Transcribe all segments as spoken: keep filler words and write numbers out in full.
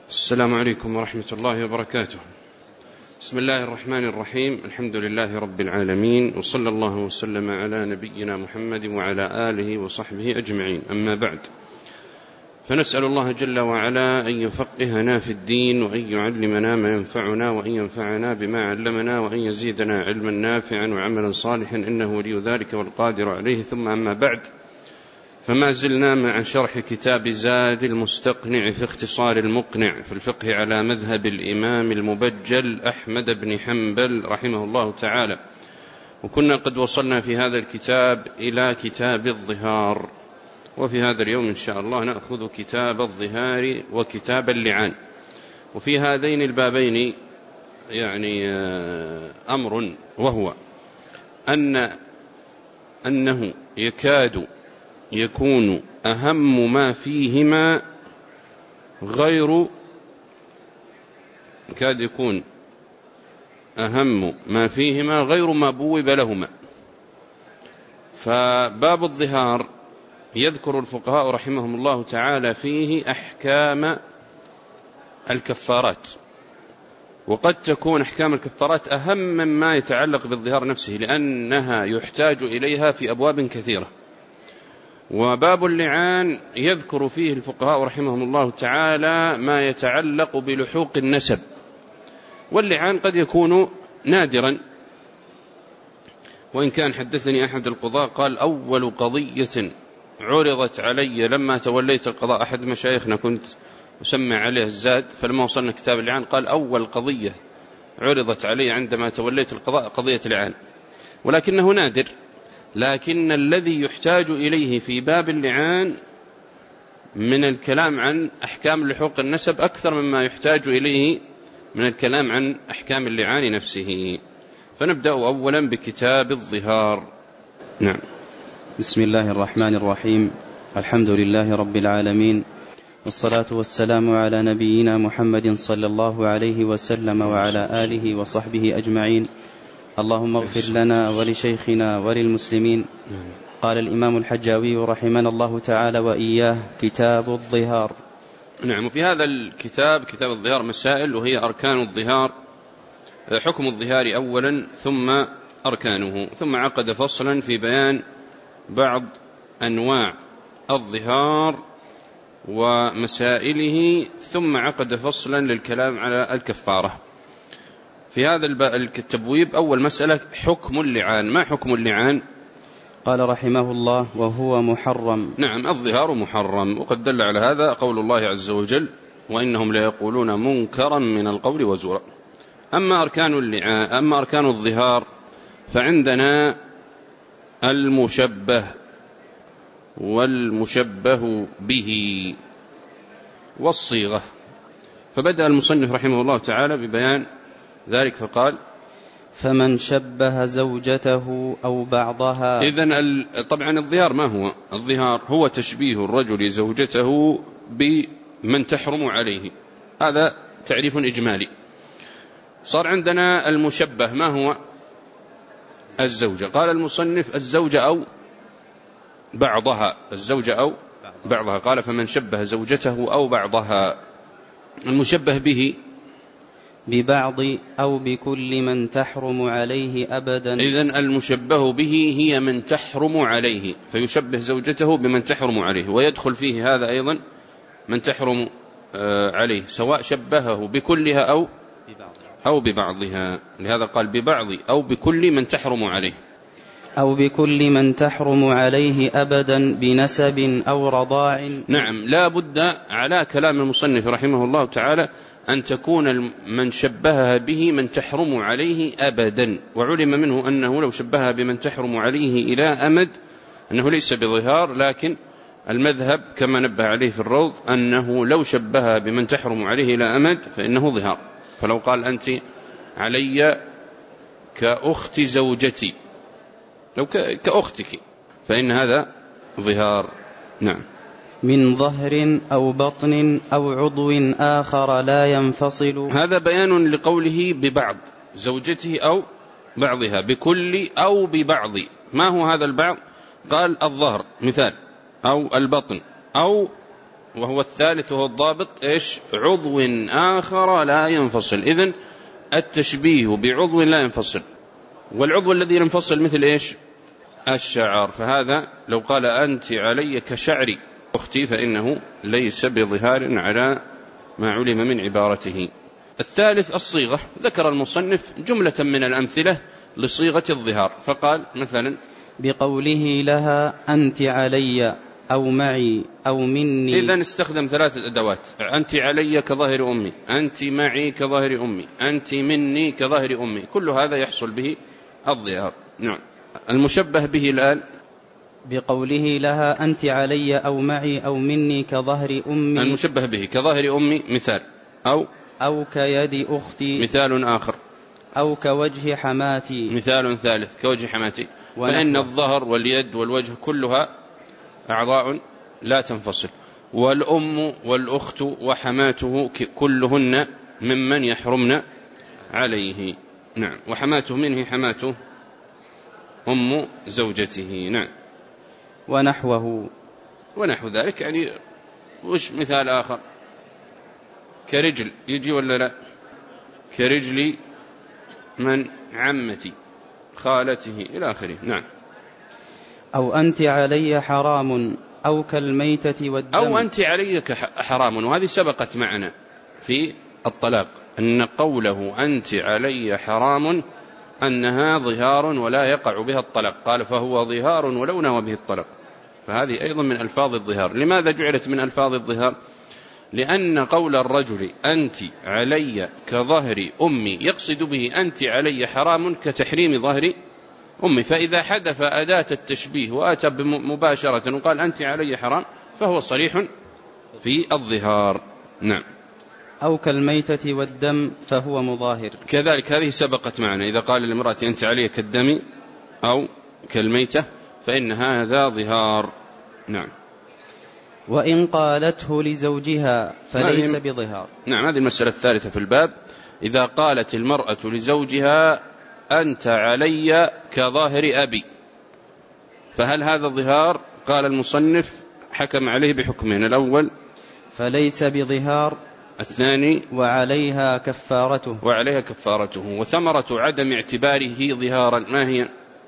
السلام عليكم ورحمة الله وبركاته. بسم الله الرحمن الرحيم. الحمد لله رب العالمين، وصلى الله وسلم على نبينا محمد وعلى آله وصحبه أجمعين. أما بعد، فنسأل الله جل وعلا أن يفقهنا في الدين، وأن يعلمنا ما ينفعنا، وأن ينفعنا بما علمنا، وأن يزيدنا علما نافعا وعملا صالحا، إنه ولي ذلك والقادر عليه. ثم أما بعد، فما زلنا مع شرح كتاب زاد المستقنع في اختصار المقنع في الفقه على مذهب الإمام المبجل أحمد بن حنبل رحمه الله تعالى، وكنا قد وصلنا في هذا الكتاب إلى كتاب الظهار، وفي هذا اليوم إن شاء الله نأخذ كتاب الظهار وكتاب اللعان. وفي هذين البابين يعني أمر، وهو أن أنه يكاد يكون أهم ما فيهما غير يكاد يكون أهم ما فيهما غير ما بوب لهما. فباب الظهار يذكر الفقهاء رحمهم الله تعالى فيه أحكام الكفارات، وقد تكون أحكام الكفارات أهم مما يتعلق بالظهار نفسه، لأنها يحتاج إليها في أبواب كثيرة. وباب اللعان يذكر فيه الفقهاء رحمهم الله تعالى ما يتعلق بلحوق النسب، واللعان قد يكون نادرا، وإن كان حدثني أحد القضاء قال أول قضية عرضت علي لما توليت القضاء، أحد مشايخنا كنت أسمع عليه الزاد، فلما وصلنا كتاب اللعان قال أول قضية عرضت علي عندما توليت القضاء قضية اللعان، ولكنه نادر. لكن الذي يحتاج إليه في باب اللعان من الكلام عن أحكام لحوق النسب أكثر مما يحتاج إليه من الكلام عن أحكام اللعان نفسه. فنبدأ أولا بكتاب الظهار. نعم. بسم الله الرحمن الرحيم. الحمد لله رب العالمين، والصلاة والسلام على نبينا محمد صلى الله عليه وسلم وعلى آله وصحبه أجمعين. اللهم اغفر لنا ولشيخنا وللمسلمين. قال الإمام الحجاوي رحمنا الله تعالى وإياه: كتاب الظهار. نعم. وفي هذا الكتاب كتاب الظهار مسائل، وهي أركان الظهار، حكم الظهار أولا، ثم أركانه، ثم عقد فصلا في بيان بعض أنواع الظهار ومسائله، ثم عقد فصلا للكلام على الكفارة. في هذا التبويب أول مسألة حكم اللعان. ما حكم اللعان؟ قال رحمه الله: وهو محرم. نعم، الظهار محرم، وقد دل على هذا قول الله عز وجل: وإنهم ليقولون منكرا من القول وزورا. أما أركان اللعان، أما أركان الظهار، فعندنا المشبه والمشبه به والصيغة. فبدأ المصنف رحمه الله تعالى ببيان ذلك فقال: فمن شبه زوجته أو بعضها. إذن طبعا الظهار ما هو؟ الظهار هو تشبيه الرجل زوجته بمن تحرم عليه، هذا تعريف إجمالي. صار عندنا المشبه، ما هو؟ الزوجة. قال المصنف: الزوجة أو بعضها، الزوجة أو بعضها. قال: فمن شبه زوجته أو بعضها. المشبه به ببعض أو بكل من تحرم عليه أبدا. إذن المشبه به هي من تحرم عليه، فيشبه زوجته بمن تحرم عليه، ويدخل فيه هذا أيضا من تحرم عليه، سواء شبهه بكلها أو أو ببعضها. لهذا قال ببعض أو بكل من تحرم عليه، أو بكل من تحرم عليه أبدا بنسب أو رضاع. نعم، لا بد على كلام المصنف رحمه الله تعالى أن تكون من شبهها به من تحرم عليه أبدا. وعلم منه أنه لو شبهها بمن تحرم عليه إلى أمد أنه ليس بظهار، لكن المذهب كما نبه عليه في الروض أنه لو شبهها بمن تحرم عليه إلى أمد فإنه ظهار. فلو قال: أنت علي كأخت زوجتي، لو كأختك، فإن هذا ظهار. نعم. من ظهر أو بطن أو عضو آخر لا ينفصل. هذا بيان لقوله ببعض زوجته أو بعضها، بكل أو ببعض. ما هو هذا البعض؟ قال: الظهر مثال، أو البطن، أو وهو الثالث وهو الضابط إيش؟ عضو آخر لا ينفصل. إذن التشبيه بعضو لا ينفصل، والعضو الذي ينفصل مثل إيش؟ الشعر. فهذا لو قال أنت علي كشعري أختي فإنه ليس بظهار على ما علم من عبارته. الثالث الصيغة. ذكر المصنف جملة من الأمثلة لصيغة الظهار، فقال مثلا بقوله لها أنت علي أو معي أو مني. إذن استخدم ثلاثة أدوات: أنت علي كظاهر أمي، أنت معي كظاهر أمي، أنت مني كظاهر أمي. كل هذا يحصل به الظهار. نعم. المشبه به الآن بقوله لها أنت علي أو معي أو مني كظهر أمي. المشبه به كظاهر أمي مثال، أو أو كيد أختي مثال آخر، أو كوجه حماتي مثال ثالث كوجه حماتي. فإن الظهر واليد والوجه كلها أعضاء لا تنفصل، والأم والأخت وحماته كلهن ممن يحرمن عليه. نعم. وحماته منه حماته أم زوجته. نعم. ونحوه ونحو ذلك. يعني وش مثال آخر؟ كرجل يجي ولا لا؟ كرجل من عمتي خالته إلى آخره. نعم. أو أنت علي حرام أو كالميتة والدم. أو أنت علي حرام، وهذه سبقت معنا في الطلاق أن قوله أنت علي حرام أنها ظهار ولا يقع بها الطلاق، قال فهو ظهار ولو نوى به الطلاق. فهذه أيضا من ألفاظ الظهار. لماذا جعلت من ألفاظ الظهار؟ لأن قول الرجل أنت علي كظهر أمي يقصد به أنت علي حرام كتحريم ظهر أمي. فإذا حدث أداة التشبيه وأتى مباشرة وقال أنت علي حرام فهو صريح في الظهار. نعم. أو كالميتة والدم فهو مظاهر. كذلك هذه سبقت معنا. إذا قال للمرأة أنت علي كالدم أو كالميتة فإن هذا ظهار. نعم. وإن قالته لزوجها فليس بظهار. نعم. هذه المسألة الثالثة في الباب. إذا قالت المرأة لزوجها أنت علي كظاهر أبي فهل هذا ظهار؟ قال المصنف حكم عليه بحكمين: الأول فليس بظهار، الثاني وعليها كفارته. وعليها كفارته. وثمرة عدم اعتباره ظهارا ما هي؟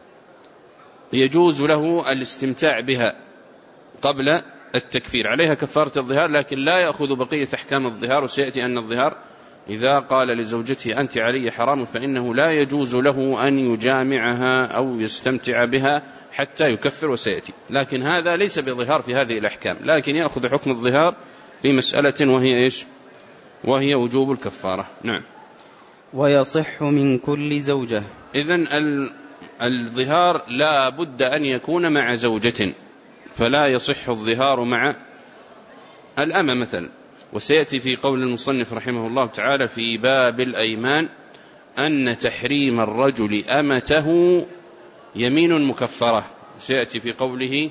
يجوز له الاستمتاع بها قبل التكفير، عليها كفارة الظهار، لكن لا يأخذ بقية أحكام الظهار. وسيأتي أن الظهار إذا قال لزوجته أنت علي حرام فإنه لا يجوز له أن يجامعها أو يستمتع بها حتى يكفر، وسيأتي. لكن هذا ليس بظهار في هذه الأحكام، لكن يأخذ حكم الظهار في مسألة وهي إيش؟ وهي وجوب الكفارة. نعم. ويصح من كل زوجة. إذن الظهار لا بد أن يكون مع زوجة، فلا يصح الظهار مع الأمة مثلا. وسيأتي في قول المصنف رحمه الله تعالى في باب الأيمان أن تحريم الرجل أمته يمين مكفرة. سيأتي في قوله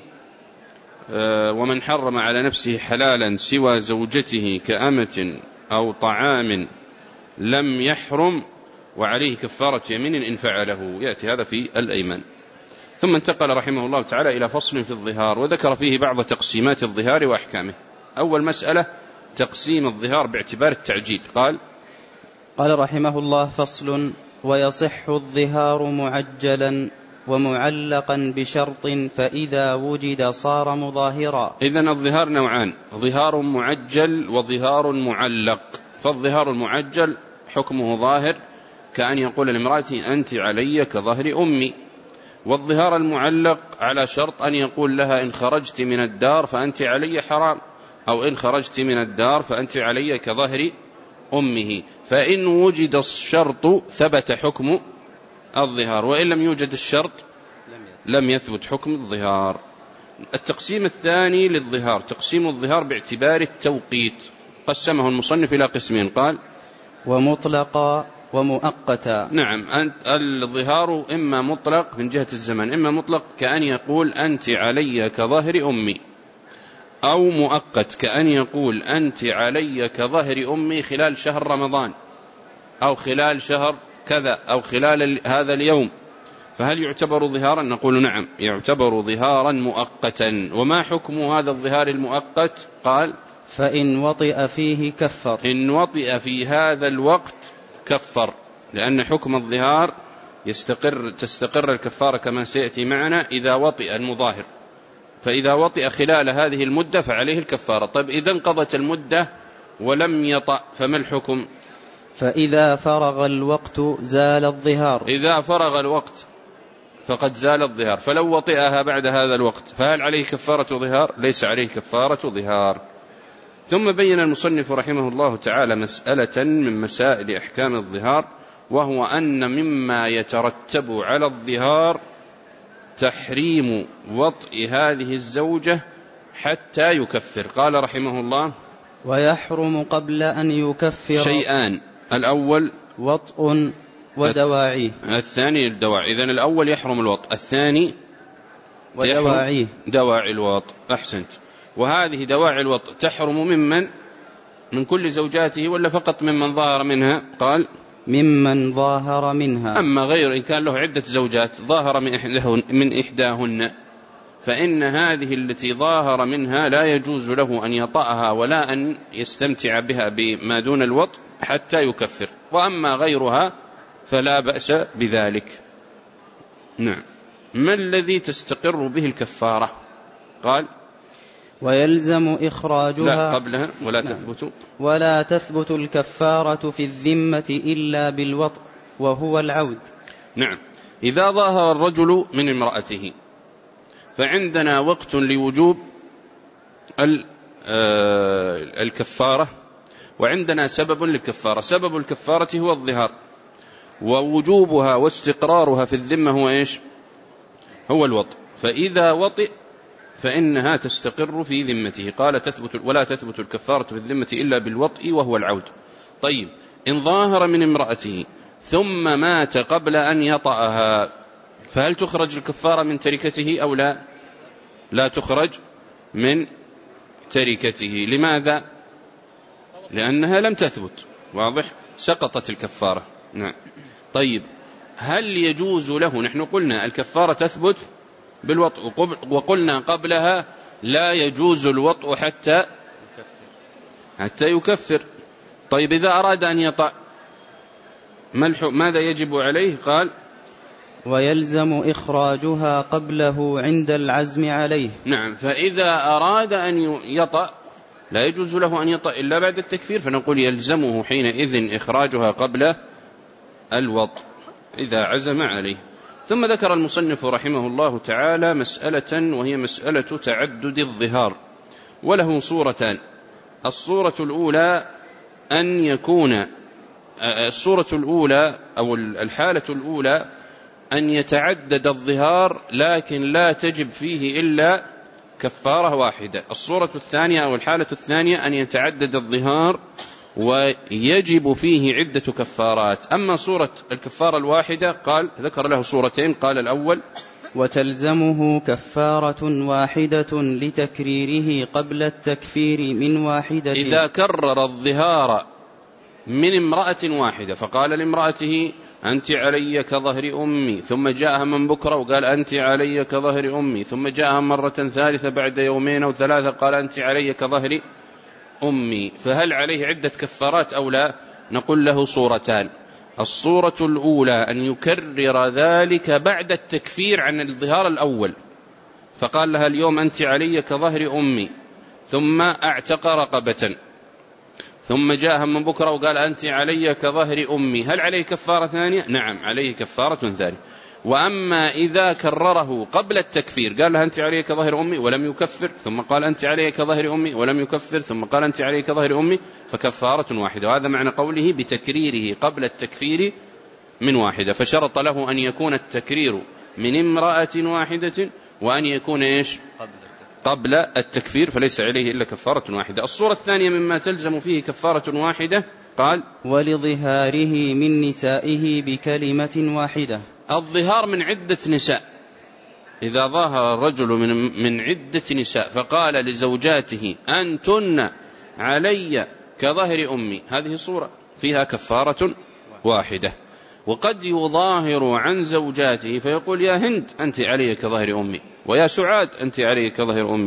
ومن حرم على نفسه حلالا سوى زوجته كأمة أو طعام لم يحرم وعليه كفارة يمين إن فعله. يأتي هذا في الأيمان. ثم انتقل رحمه الله تعالى إلى فصل في الظهار، وذكر فيه بعض تقسيمات الظهار وأحكامه. أول مسألة تقسيم الظهار باعتبار التعجيل. قال قال رحمه الله: فصل: ويصح الظهار معجلا ومعلقا بشرط فإذا وجد صار مظاهرا. إذن الظهار نوعان: ظهار معجل وظهار معلق. فالظهار المعجل حكمه ظاهر كأن يقول لامرأتي أنت علي كظهر أمي. والظهار المعلق على شرط أن يقول لها إن خرجت من الدار فأنت علي حرام، أو إن خرجت من الدار فأنت علي كظهر أمه. فإن وجد الشرط ثبت حكم الظهار، وإن لم يوجد الشرط لم يثبت حكم الظهار. التقسيم الثاني للظهار تقسيم الظهار باعتبار التوقيت. قسمه المصنف إلى قسمين، قال: ومطلقا ومؤقتا. نعم. أنت الظهار إما مطلق من جهة الزمن، إما مطلق كأن يقول أنت علي كظهر أمي، أو مؤقت كأن يقول أنت علي كظهر أمي خلال شهر رمضان، أو خلال شهر كذا، أو خلال هذا اليوم. فهل يعتبر ظهارا؟ نقول نعم، يعتبر ظهارا مؤقتا. وما حكم هذا الظهار المؤقت؟ قال: فإن وطئ فيه كفر. إن وطئ في هذا الوقت كفر، لأن حكم الظهار يستقر تستقر الكفارة كما سيأتي معنا إذا وطئ المظاهر، فإذا وطئ خلال هذه المدة فعليه الكفارة. طيب إذا انقضت المدة ولم يطأ فما الحكم؟ فإذا فرغ الوقت زال الظهار. إذا فرغ الوقت فقد زال الظهار، فلو وطئها بعد هذا الوقت فهل عليه كفارة ظهار؟ ليس عليه كفارة ظهار. ثم بين المصنف رحمه الله تعالى مسألة من مسائل أحكام الظهار، وهو أن مما يترتب على الظهار تحريم وطئ هذه الزوجة حتى يكفر. قال رحمه الله: ويحرم قبل أن يكفر شيئان: الأول وطء ودواعيه، الثاني الدواعي. إذن الأول يحرم الوطء، الثاني ودواعيه دواعي الوطء. أحسنت. وهذه دواعي الوطء تحرم ممن؟ من كل زوجاته ولا فقط ممن ظاهر منها؟ قال ممن ظاهر منها. أما غير إن كان له عدة زوجات ظاهر من إحداهن فإن هذه التي ظاهر منها لا يجوز له أن يطأها ولا أن يستمتع بها بما دون الوطء حتى يكفر، وأما غيرها فلا بأس بذلك. نعم. ما الذي تستقر به الكفارة؟ قال ويلزم إخراجها. لا قبلها ولا نعم. تثبت ولا تثبت الكفارة في الذمة إلا بالوطء وهو العود. نعم. إذا ظاهر الرجل من امرأته فعندنا وقت لوجوب الكفارة، وعندنا سبب للكفارة. سبب الكفارة هو الظهار، ووجوبها واستقرارها في الذمة هو إيش؟ هو الوطء. فإذا وطئ فإنها تستقر في ذمته. قال تثبت ولا تثبت الكفارة في الذمة إلا بالوطء وهو العود. طيب، إن ظاهر من امرأته ثم مات قبل أن يطأها فهل تخرج الكفارة من تركته أو لا؟ لا تخرج من تركته. لماذا؟ لأنها لم تثبت. واضح؟ سقطت الكفارة. نعم. طيب، هل يجوز له؟ نحن قلنا الكفارة تثبت بالوطء، وقلنا قبلها لا يجوز الوطء حتى حتى يكفر. طيب، إذا أراد أن يطأ ماذا يجب عليه؟ قال ويلزم إخراجها قبله عند العزم عليه. نعم. فإذا أراد أن يطأ لا يجوز له أن يطأ إلا بعد التكفير، فنقول يلزمه حينئذ إخراجها قبل الوطء إذا عزم عليه. ثم ذكر المصنف رحمه الله تعالى مسألة، وهي مسألة تعدد الظهار، وله صورتان. الصورة الأولى أن يكون الصورة الأولى أو الحالة الأولى أن يتعدد الظهار لكن لا تجب فيه إلا كفارة واحدة. الصورة الثانية أو الحالة الثانية أن يتعدد الظهار ويجب فيه عدة كفارات. أما صورة الكفارة الواحدة قال ذكر له صورتين. قال الأول وتلزمه كفارة واحدة لتكريره قبل التكفير من واحدة. إذا كرر الظهار من امرأة واحدة فقال لامرأته أنت علي كظهر أمي، ثم جاءها من بكرة وقال أنت علي كظهر أمي، ثم جاءها مرة ثالثة بعد يومين أو ثلاثة قال أنت علي كظهر أمي، فهل عليه عدة كفارات أو لا؟ نقول له صورتان. الصورة الأولى أن يكرر ذلك بعد التكفير عن الظهار الأول، فقال لها اليوم أنت علي كظهر أمي، ثم اعتق رقبة، ثم جاءها من بكرة وقال أنت علي كظهر أمي، هل عليه كفارة ثانية؟ نعم عليه كفارة ثانية. وأما إذا كرره قبل التكفير قال لها أنت علي كظهر أمي ولم يكفر، ثم قال أنت علي كظهر أمي ولم يكفر، ثم قال أنت علي كظهر أمي، فكفارة واحدة. وهذا معنى قوله بتكريره قبل التكفير من واحدة، فشرط له أن يكون التكرير من امرأة واحدة وأن يكون إيش؟ قبل التكفير، فليس عليه إلا كفارة واحدة. الصورة الثانية مما تلزم فيه كفارة واحدة قال ولظهاره من نسائه بكلمة واحدة. الظهار من عدة نساء، إذا ظاهر الرجل من, من عدة نساء فقال لزوجاته أنتن علي كظهر أمي، هذه صورة فيها كفارة واحدة. وقد يظاهر عن زوجاته فيقول يا هند أنت علي كظهر أمي، ويا سعاد أنت علي كظهر أمي،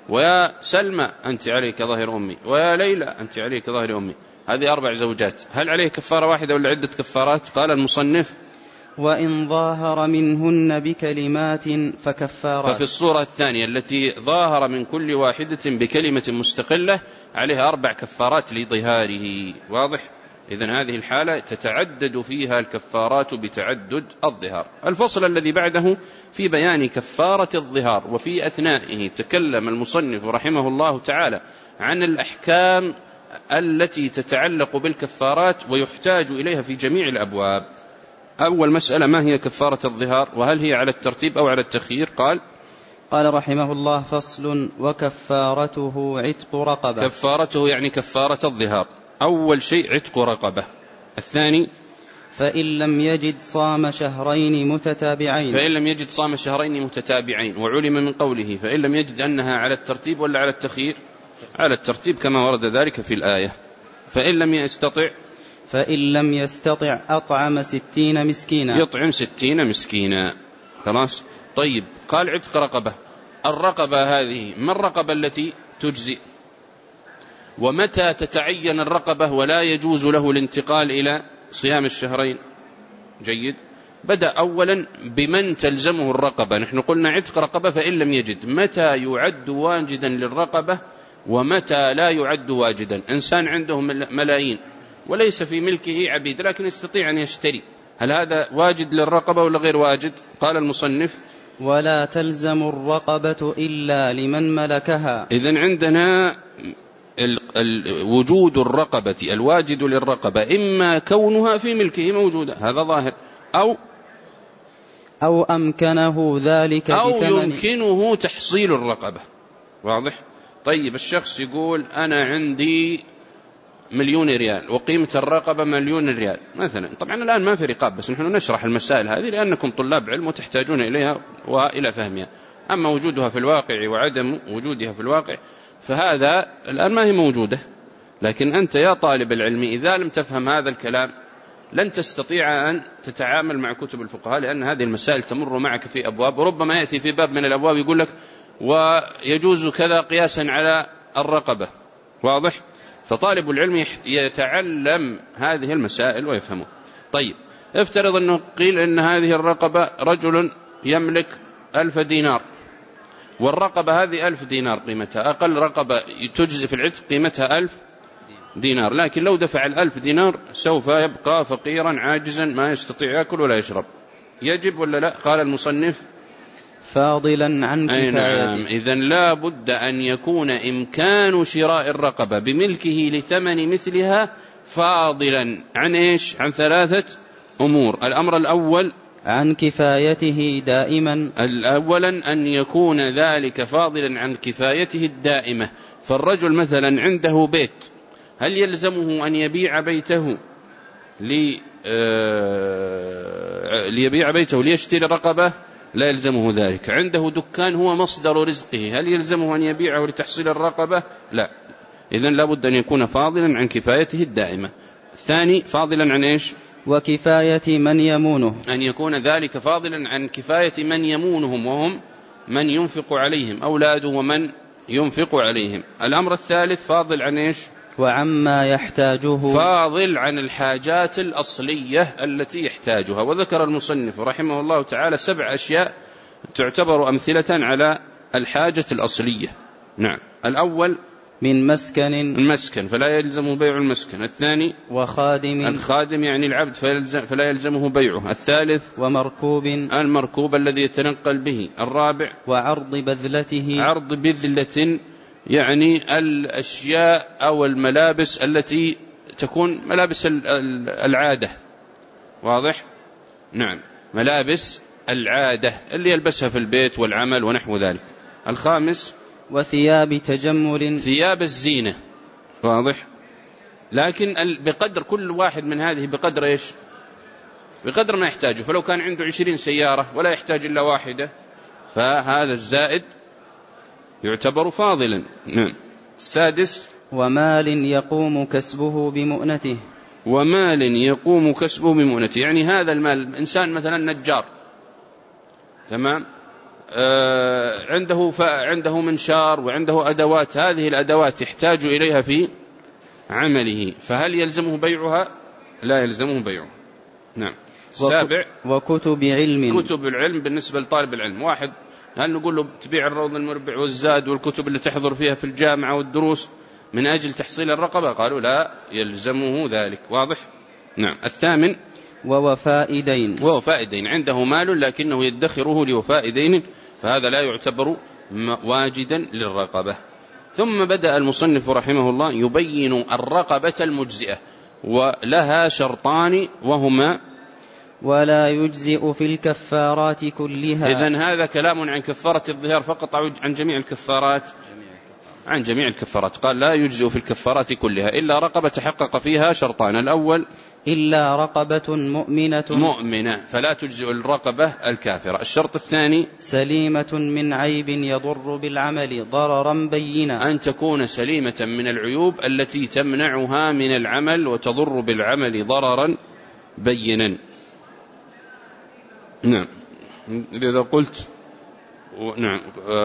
ويا سلمى أنت عليك ظاهر أمي، ويا ليلى أنت عليك ظاهر أمي. هذه أربع زوجات، هل عليه كفارة واحدة ولا عدة كفارات؟ قال المصنف وإن ظاهر منهن بكلمات فكفارات. ففي الصورة الثانية التي ظاهر من كل واحدة بكلمة مستقلة عليها أربع كفارات لظهاره. واضح؟ إذن هذه الحالة تتعدد فيها الكفارات بتعدد الظهار. الفصل الذي بعده في بيان كفارة الظهار، وفي أثنائه تكلم المصنف رحمه الله تعالى عن الأحكام التي تتعلق بالكفارات ويحتاج إليها في جميع الأبواب. أول مسألة: ما هي كفارة الظهار، وهل هي على الترتيب أو على التخيير؟ قال قال رحمه الله: فصل: وكفارته عتق رقبة. كفارته يعني كفارة الظهار، أول شيء عتق رقبة. الثاني: فإن لم يجد صام شهرين متتابعين. فإن لم يجد صام شهرين متتابعين. وعلم من قوله فإن لم يجد أنها على الترتيب ولا على التخيير؟ على الترتيب كما ورد ذلك في الآية. فإن لم يستطع فإن لم يستطع أطعم ستين مسكينا. يطعم ستين مسكينا. خلاص. طيب، قال عتق رقبة. الرقبة هذه ما الرقبة التي تجزئ؟ ومتى تتعين الرقبة ولا يجوز له الانتقال إلى صيام الشهرين؟ جيد. بدأ أولا بمن تلزمه الرقبة. نحن قلنا عتق رقبة فإن لم يجد. متى يعد واجدا للرقبة ومتى لا يعد واجدا؟ إنسان عنده ملايين وليس في ملكه عبيد لكن يستطيع أن يشتري، هل هذا واجد للرقبة ولا غير واجد؟ قال المصنف: ولا تلزم الرقبة إلا لمن ملكها. إذن عندنا وجود الرقبة الواجد للرقبة إما كونها في ملكه موجودة، هذا ظاهر، أو أو أمكنه ذلك أو بثمن، يمكنه تحصيل الرقبة. واضح؟ طيب، الشخص يقول أنا عندي مليون ريال وقيمة الرقبة مليون ريال مثلا. طبعا الآن ما في رقاب، بس نحن نشرح المسائل هذه لأنكم طلاب علم وتحتاجون إليها وإلى فهمها. أما وجودها في الواقع وعدم وجودها في الواقع فهذا الآن ما هي موجودة. لكن أنت يا طالب العلم إذا لم تفهم هذا الكلام لن تستطيع أن تتعامل مع كتب الفقهاء، لأن هذه المسائل تمر معك في أبواب، وربما يأتي في باب من الأبواب يقول لك ويجوز كذا قياسا على الرقبة. واضح؟ فطالب العلم يتعلم هذه المسائل ويفهمه. طيب، افترض أنه قيل أن هذه الرقبة رجل يملك ألف دينار، والرقبة هذه ألف دينار قيمتها، أقل رقبة تجزي في العتق قيمتها ألف دينار، لكن لو دفع الألف دينار سوف يبقى فقيرا عاجزا ما يستطيع يأكل ولا يشرب. يجب ولا لا؟ قال المصنف: فاضلا عن كفايته. نعم. إذن لا بد أن يكون إمكان شراء الرقبة بملكه لثمن مثلها فاضلا عن إيش؟ عن ثلاثة أمور. الأمر الأول عن كفايته دائما. أولا أن يكون ذلك فاضلا عن كفايته الدائمة. فالرجل مثلا عنده بيت، هل يلزمه أن يبيع بيته لي آه... ليبيع بيته ليشتري رقبة؟ لا يلزمه ذلك. عنده دكان هو مصدر رزقه، هل يلزمه أن يبيعه لتحصيل الرقبة؟ لا. إذن لابد أن يكون فاضلا عن كفايته الدائمة. الثاني فاضلا عن إيش؟ وكفاية من يمونه، أن يكون ذلك فاضلا عن كفاية من يمونهم، وهم من ينفق عليهم، أولاده ومن ينفق عليهم. الأمر الثالث فاضل عن إيش؟ وعما يحتاجه، فاضل عن الحاجات الأصلية التي يحتاجها. وذكر المصنف رحمه الله تعالى سبع أشياء تعتبر أمثلة على الحاجة الأصلية. نعم. الأول من مسكن، المسكن فلا يلزمه بيع المسكن. الثاني وخادم، الخادم يعني العبد فلا يلزمه بيعه. الثالث ومركوب، المركوب الذي يتنقل به. الرابع وعرض بذلته، عرض بذلة يعني الأشياء أو الملابس التي تكون ملابس العادة. واضح؟ نعم، ملابس العادة اللي يلبسها في البيت والعمل ونحو ذلك. الخامس وثياب تجمل، ثياب الزينة. واضح؟ لكن بقدر كل واحد من هذه بقدر إيش؟ بقدر ما يحتاجه. فلو كان عنده عشرين سيارة ولا يحتاج إلا واحدة فهذا الزائد يعتبر فاضلا. نعم. السادس ومال يقوم كسبه بمؤنته، ومال يقوم كسبه بمؤنته يعني هذا المال، إنسان مثلا نجار، تمام، عنده عنده منشار وعنده أدوات، هذه الأدوات يحتاج إليها في عمله، فهل يلزمه بيعها؟ لا يلزمه بيعها. نعم. السابع وكتب علم. كتب العلم بالنسبة لطالب العلم، واحد هل نقول له تبيع الروض المربع والزاد والكتب اللي تحضر فيها في الجامعة والدروس من أجل تحصيل الرقبة؟ قالوا لا يلزمه ذلك. واضح؟ نعم. الثامن ووفاء دين. ووفاء دين، عنده مال لكنه يدخره لوفاء دين، فهذا لا يعتبر واجدا للرقبة. ثم بدأ المصنف رحمه الله يبين الرقبة المجزئة، ولها شرطان وهما: ولا يجزئ في الكفارات كلها. إذن هذا كلام عن كفارة الظهار فقط أو عن جميع الكفارات؟ عن جميع الكفارات. قال لا يجزئ في الكفارات كلها إلا رقبة تحقق فيها شرطان: الأول إلا رقبة مؤمنة مؤمنة، فلا تجزئ الرقبة الكافرة. الشرط الثاني سليمة من عيب يضر بالعمل ضررا بينا، أن تكون سليمة من العيوب التي تمنعها من العمل وتضر بالعمل ضررا بينا. نعم. إذا قلت نعم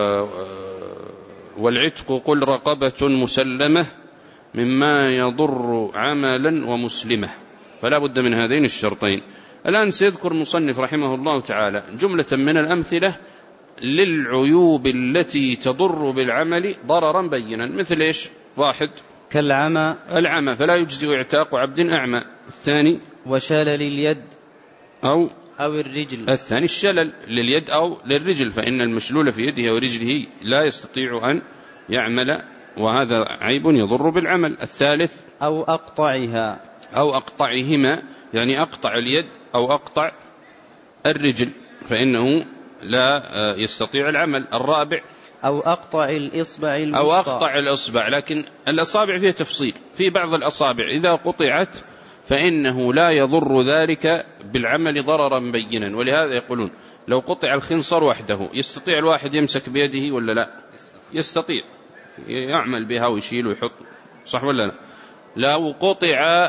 والعتق قل رقبة مسلمة مما يضر عملا ومسلمة، فلا بد من هذين الشرطين. الآن سيذكر المصنف رحمه الله تعالى جملة من الأمثلة للعيوب التي تضر بالعمل ضررا بينا، مثل إيش؟ واحد كالعمى، العمى فلا يجزئ اعتاق عبد أعمى. الثاني وشلل اليد أو أو الرجل. الثاني الشلل لليد أو للرجل، فإن المشلول في يده ورجله لا يستطيع أن يعمل، وهذا عيب يضر بالعمل. الثالث أو أقطعها أو أقطعهما، يعني أقطع اليد أو أقطع الرجل، فإنه لا يستطيع العمل. الرابع أو أقطع الإصبع الوسطى. أو أقطع الإصبع، لكن الأصابع فيها تفصيل، في بعض الأصابع إذا قطعت فإنه لا يضر ذلك بالعمل ضررا بينا، ولهذا يقولون لو قطع الخنصر وحده يستطيع الواحد يمسك بيده ولا لا؟ يستطيع، يعمل بها ويشيل ويحط، صح ولا لا؟ لو قطع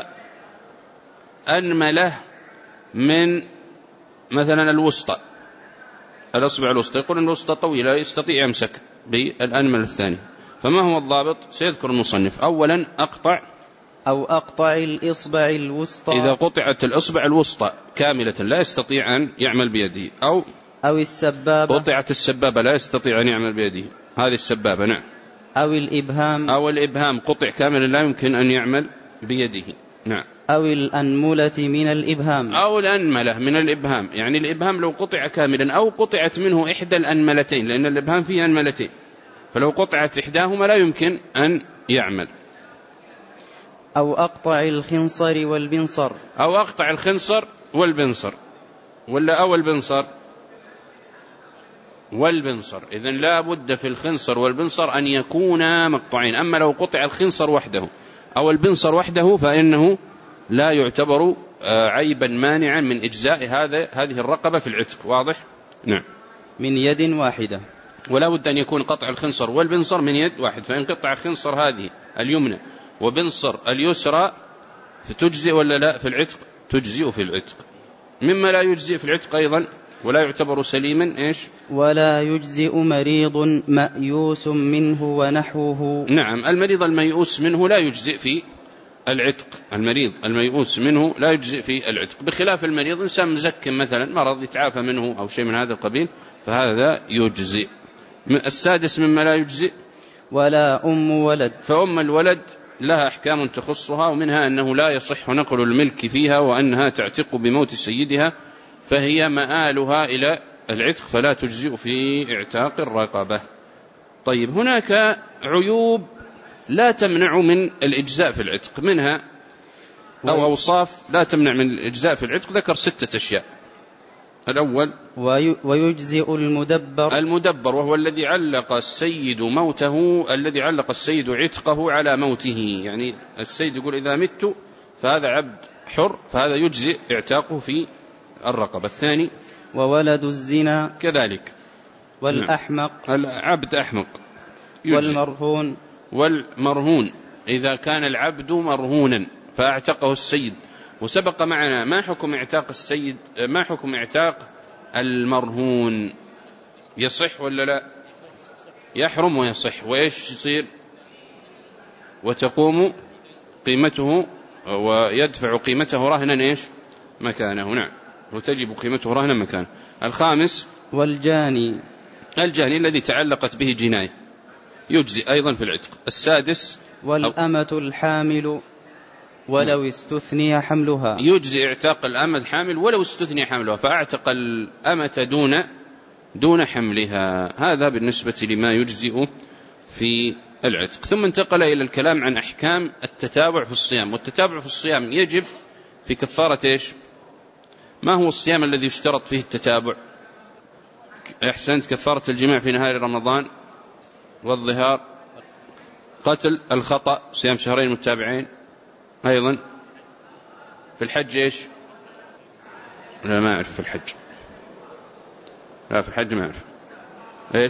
أنملة من مثلا الوسطى، الأصبع الوسطى، يقول أن الوسطى طويلة يستطيع يمسك بالأنمل الثاني، فما هو الضابط؟ سيذكر المصنف. أولا أقطع أو أقطع الإصبع الوسطى، إذا قطعت الإصبع الوسطى كاملة لا يستطيع أن يعمل بيده. أو أو السبابة، قطعت السبابة لا يستطيع أن يعمل بيده، هذه السبابة. نعم. أو الإبهام، أو الإبهام قطع كاملا لا يمكن أن يعمل بيده. نعم. أو الأنملة من الإبهام، أو الأنملة من الإبهام، يعني الإبهام لو قطع كاملا أو قطعت منه إحدى الأنملتين، لأن الإبهام فيه أنملتين، فلو قطعت إحداهما لا يمكن أن يعمل. أو أقطع الخنصر والبنصر، أو أقطع الخنصر والبنصر، ولا أو البنصر والبنصر، إذن لا بد في الخنصر والبنصر أن يكونا مقطوعين. أما لو قطع الخنصر وحده أو البنصر وحده فإنه لا يعتبر عيبا مانعا من إجزاء هذا هذه الرقبة في العتق. واضح؟ نعم. من يد واحدة، ولا بد أن يكون قطع الخنصر والبنصر من يد واحد، فإن قطع الخنصر هذه اليمنى وبنصر اليسرى فتجزئ ولا لا في العتق؟ تجزئ في العتق. مما لا يجزئ في العتق أيضا ولا يعتبر سليما إيش؟ ولا يجزئ مريض مأيوس منه ونحوه. نعم، المريض الميؤوس منه لا يجزئ في العتق، المريض الميؤوس منه لا يجزئ في العتق، بخلاف المريض إنسان مزكم مثلا مرض يتعافى منه أو شيء من هذا القبيل فهذا يجزئ. السادس مما لا يجزئ ولا أم ولد، فأم الولد لها أحكام تخصها، ومنها أنه لا يصح نقل الملك فيها، وأنها تعتق بموت سيدها، فهي مآلها إلى العتق فلا تجزئ في اعتاق الرقبة. طيب، هناك عيوب لا تمنع من الإجزاء في العتق، منها أو أوصاف لا تمنع من الإجزاء في العتق، ذكر ستة أشياء. الأول ويجزئ المدبر، المدبر وهو الذي علق السيد موته، الذي علق السيد عتقه على موته، يعني السيد يقول إذا مت فهذا عبد حر، فهذا يجزئ اعتاقه في الرقبة. الثاني وولد الزنا كذلك، والأحمق، العبد أحمق، والمرهون، والمرهون إذا كان العبد مرهونا فاعتقه السيد. وسبق معنا ما حكم اعتاق السيد، ما حكم اعتاق المرهون؟ يصح ولا لا؟ يحرم ويصح. وإيش يصير؟ وتقوم قيمته ويدفع قيمته رهنا إيش مكانه. نعم، وتجب قيمته رهنا مكانه. الخامس والجاني، الجاني الذي تعلقت به جناية يجزي أيضا في العتق. السادس والأمة الحامل ولو استثني حملها، يجزي اعتاق الأمة الحامل ولو استثني حملها، فأعتق الأمة دون دون حملها. هذا بالنسبة لما يجزئ في العتق. ثم انتقل إلى الكلام عن أحكام التتابع في الصيام. والتتابع في الصيام يجب في كفارة إيش؟ ما هو الصيام الذي يشترط فيه التتابع؟ أحسنت، كفارة الجماع في نهار رمضان، والظهار، قتل الخطأ، صيام شهرين متابعين. أيضا في الحج إيش؟ لا ما أعرف في الحج، لا في الحج ما أعرف إيش؟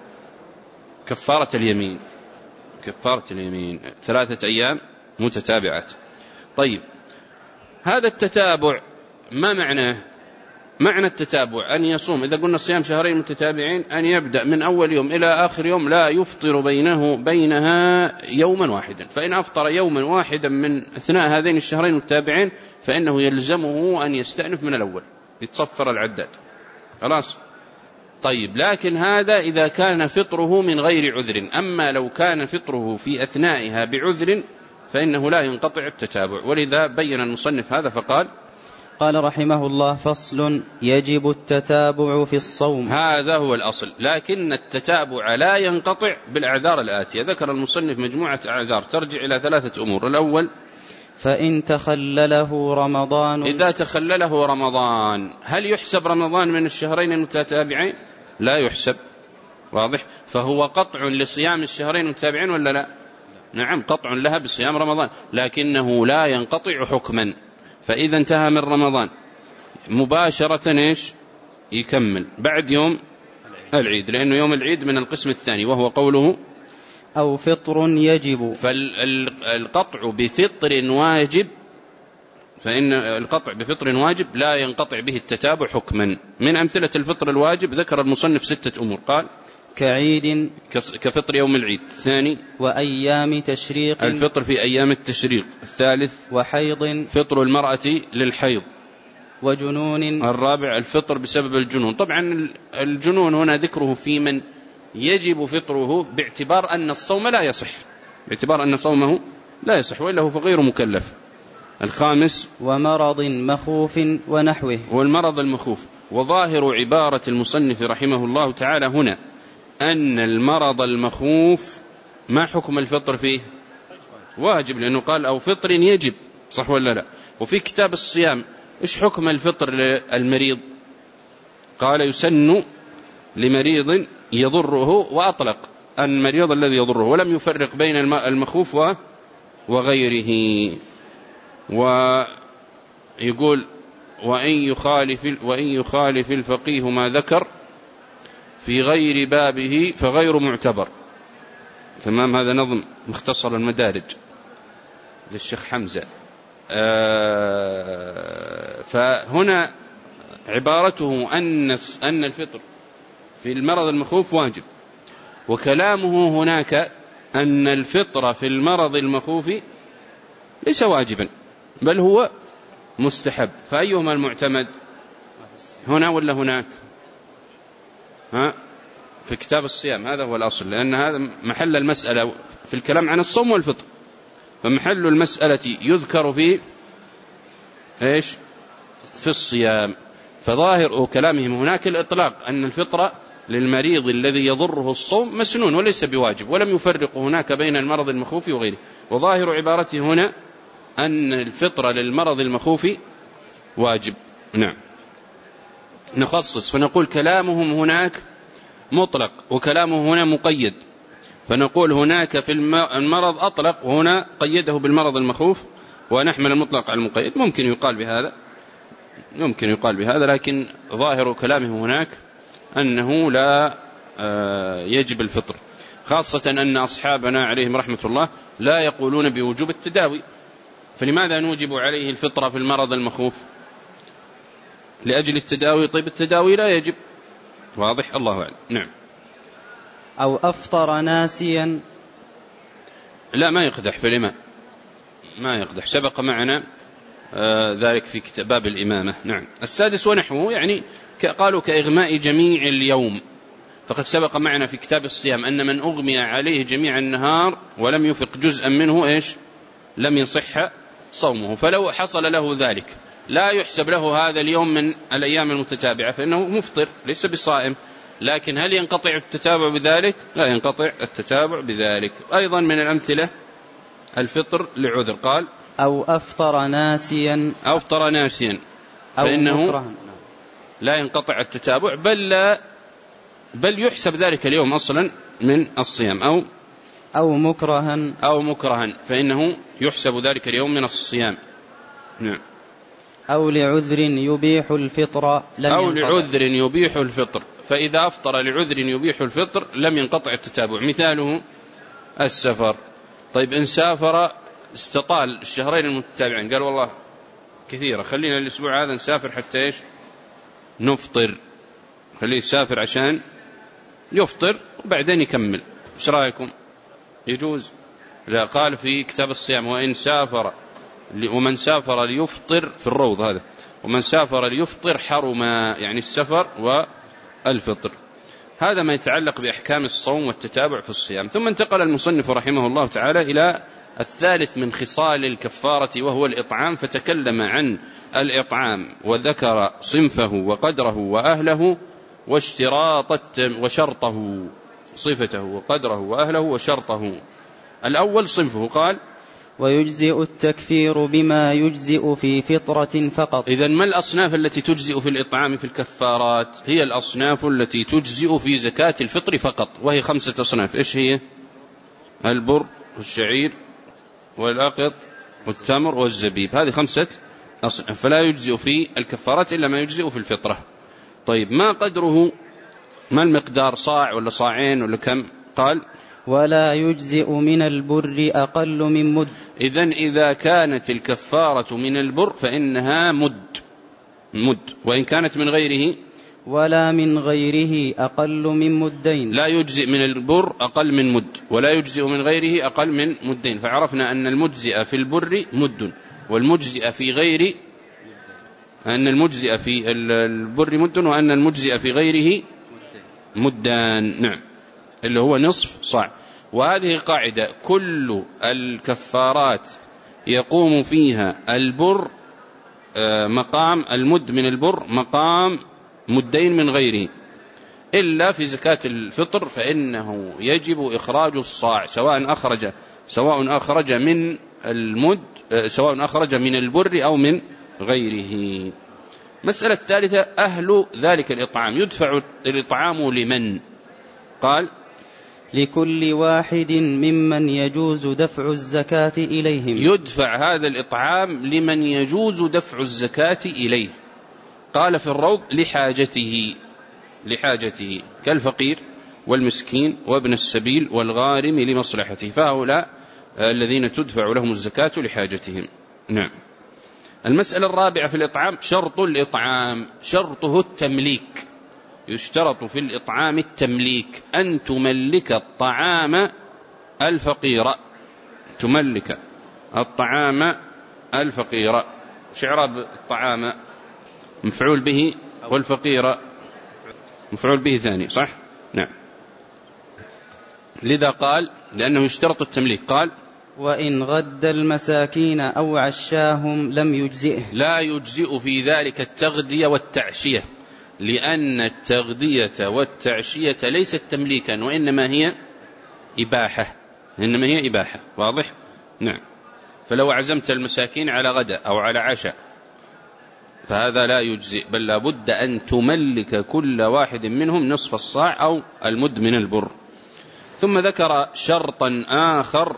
كفارة اليمين، كفارة اليمين ثلاثة أيام متتابعات. طيب، هذا التتابع ما معناه؟ معنى التتابع أن يصوم، إذا قلنا صيام شهرين متتابعين، أن يبدأ من أول يوم إلى آخر يوم لا يفطر بينه بينها يوما واحدا. فإن أفطر يوما واحدا من أثناء هذين الشهرين المتتابعين فإنه يلزمه أن يستأنف من الأول، يتصفر العداد. خلاص. طيب، لكن هذا إذا كان فطره من غير عذر. أما لو كان فطره في أثنائها بعذر فإنه لا ينقطع التتابع. ولذا بين المصنف هذا فقال: قال رحمه الله: فصل: يجب التتابع في الصوم. هذا هو الأصل، لكن التتابع لا ينقطع بالأعذار الآتية. ذكر المصنف مجموعة أعذار ترجع إلى ثلاثة أمور. الأول: فإن تخلله رمضان. إذا تخلله رمضان، هل يحسب رمضان من الشهرين المتتابعين؟ لا يحسب. واضح؟ فهو قطع لصيام الشهرين المتتابعين ولا لا؟ نعم، قطع لها بصيام رمضان، لكنه لا ينقطع حكما. فإذا انتهى من رمضان مباشرة إيش؟ يكمل بعد يوم العيد، لأنه يوم العيد من القسم الثاني، وهو قوله: أو فطر يجب. فالقطع بفطر واجب، فإن القطع بفطر واجب لا ينقطع به التتابع حكما. من أمثلة الفطر الواجب ذكر المصنف ستة أمور. قال: كعيد، كفطر يوم العيد. الثاني: وأيام تشريق، الفطر في أيام التشريق. الثالث: وحيض، فطر المرأة للحيض. وجنون. الرابع: الفطر بسبب الجنون. طبعا الجنون هنا ذكره في من يجب فطره باعتبار أن الصوم لا يصح، باعتبار أن صومه لا يصح، وإلا هو فغير مكلف. الخامس: ومرض مخوف ونحوه. والمرض المخوف. وظاهر عبارة المصنف رحمه الله تعالى هنا أن المرض المخوف ما حكم الفطر فيه؟ واجب، لأنه قال: أو فطر يجب. صح ولا لا؟ وفي كتاب الصيام إيش حكم الفطر للمريض؟ قال: يسن لمريض يضره، وأطلق المريض الذي يضره، ولم يفرق بين المخوف وغيره. ويقول: وإن يخالف, وإن يخالف الفقيه ما ذكر في غير بابه فغير معتبر. تمام، هذا نظم مختصر المدارج للشيخ حمزة. آه فهنا عبارته أن أن الفطر في المرض المخوف واجب، وكلامه هناك أن الفطر في المرض المخوف ليس واجبا بل هو مستحب. فأيهما المعتمد هنا ولا هناك؟ ها؟ في كتاب الصيام هذا هو الأصل، لأن هذا محل المسألة في الكلام عن الصوم والفطر، فمحل المسألة يذكر فيه إيش؟ في الصيام. فظاهر كلامهم هناك الإطلاق أن الفطر للمريض الذي يضره الصوم مسنون وليس بواجب، ولم يفرق هناك بين المرض المخوف وغيره. وظاهر عبارته هنا أن الفطر للمرض المخوف واجب. نعم، نخصص فنقول كلامهم هناك مطلق وكلامه هنا مقيد، فنقول هناك في المرض أطلق وهنا قيده بالمرض المخوف، ونحمل المطلق على المقيد. ممكن يقال بهذا، ممكن يقال بهذا، لكن ظاهر كلامه هناك أنه لا يجب الفطر، خاصة أن أصحابنا عليهم رحمة الله لا يقولون بوجوب التداوي. فلماذا نوجب عليه الفطرة في المرض المخوف؟ لأجل التداوي. طيب التداوي لا يجب، واضح؟ الله أعلم. نعم. أو أفطر ناسيا. لا ما يقدح في الإمام، ما يقدح، سبق معنا آه ذلك في كتاب باب الإمامة. نعم. السادس ونحوه، يعني قالوا كإغماء جميع اليوم، فقد سبق معنا في كتاب الصيام أن من أغمي عليه جميع النهار ولم يفق جزءا منه إيش؟ لم يصح صومه. فلو حصل له ذلك لا يحسب له هذا اليوم من الأيام المتتابعة، فإنه مفطر ليس بصائم. لكن هل ينقطع التتابع بذلك؟ لا ينقطع التتابع بذلك. أيضا من الأمثلة الفطر لعذر، قال أو أفطر ناسيا، أو أفطر ناسيا فإنه لا ينقطع التتابع، بل لا بل يحسب ذلك اليوم أصلا من الصيام. أو أو مكرها أو مكرها فإنه يحسب ذلك اليوم من الصيام. نعم. أو لعذر يبيح الفطر لم أو ينقطع. لعذر يبيح الفطر، فإذا أفطر لعذر يبيح الفطر لم ينقطع التتابع. مثاله السفر. طيب إن سافر استطال الشهرين المتتابعين، قال والله كثيرة، خلينا الأسبوع هذا نسافر حتى إيش؟ نفطر، خليه يسافر عشان يفطر وبعدين يكمل. إيش رأيكم؟ يجوز؟ لا، قال في كتاب الصيام وإن سافر، ومن سافر ليفطر في الروض هذا، ومن سافر ليفطر حرما، يعني السفر والفطر. هذا ما يتعلق بأحكام الصوم والتتابع في الصيام. ثم انتقل المصنف رحمه الله تعالى إلى الثالث من خصال الكفارة وهو الإطعام، فتكلم عن الإطعام وذكر صنفه وقدره وأهله واشتراط وشرطه، صفته وقدره وأهله وشرطه. الأول صنفه، قال ويجزئ التكفير بما يجزئ في فطرة فقط. إذن ما الأصناف التي تجزئ في الإطعام في الكفارات؟ هي الأصناف التي تجزئ في زكاة الفطر فقط، وهي خمسة أصناف. إيش هي؟ البر والشعير والأقط والتمر والزبيب، هذه خمسة أصناف، فلا يجزئ في الكفارات إلا ما يجزئ في الفطرة. طيب ما قدره؟ ما المقدار؟ صاع ولا صاعين ولا كم؟ قال ولا يجزئ من البر أقل من مد. إذن إذا كانت الكفارة من البر فإنها مد مد وإن كانت من غيره ولا من غيره أقل من مدين. لا يجزئ من البر أقل من مد، ولا يجزئ من غيره أقل من مدين. فعرفنا أن المجزئ في البر مد، والمجزئ في غير أن المجزئ في البر مد، وأن المجزئ في غيره مدان. نعم، اللي هو نصف صاع. وهذه قاعدة، كل الكفارات يقوم فيها البر مقام المد من البر مقام مدين من غيره، إلا في زكاة الفطر فإنه يجب إخراج الصاع، سواء أخرج سواء أخرج من المد سواء أخرج من البر أو من غيره. مسألة الثالثة، أهل ذلك الإطعام. يدفع الإطعام لمن؟ قال لكل واحد ممن يجوز دفع الزكاة إليهم. يدفع هذا الإطعام لمن يجوز دفع الزكاة إليه. قال في الروض لحاجته لحاجته كالفقير والمسكين وابن السبيل والغارم لمصلحته، فهؤلاء الذين تدفع لهم الزكاة لحاجتهم. نعم. المسألة الرابعة في الإطعام، شرط الإطعام. شرطه التمليك. يشترط في الإطعام التمليك، أن تملك الطعام الفقير، تملك الطعام الفقير. شعراب الطعام مفعول به، والفقير مفعول به ثاني، صح؟ نعم. لذا قال لأنه يشترط التمليك، قال وإن غد المساكين أو عشاهم لم يجزئه. لا يجزئ في ذلك التغذية والتعشية، لأن التغذية والتعشية ليست تمليكا، وإنما هي إباحة إنما هي إباحة. واضح؟ نعم. فلو عزمت المساكين على غدا أو على عشاء فهذا لا يجزئ، بل لابد أن تملك كل واحد منهم نصف الصاع أو المد من البر. ثم ذكر شرطا آخر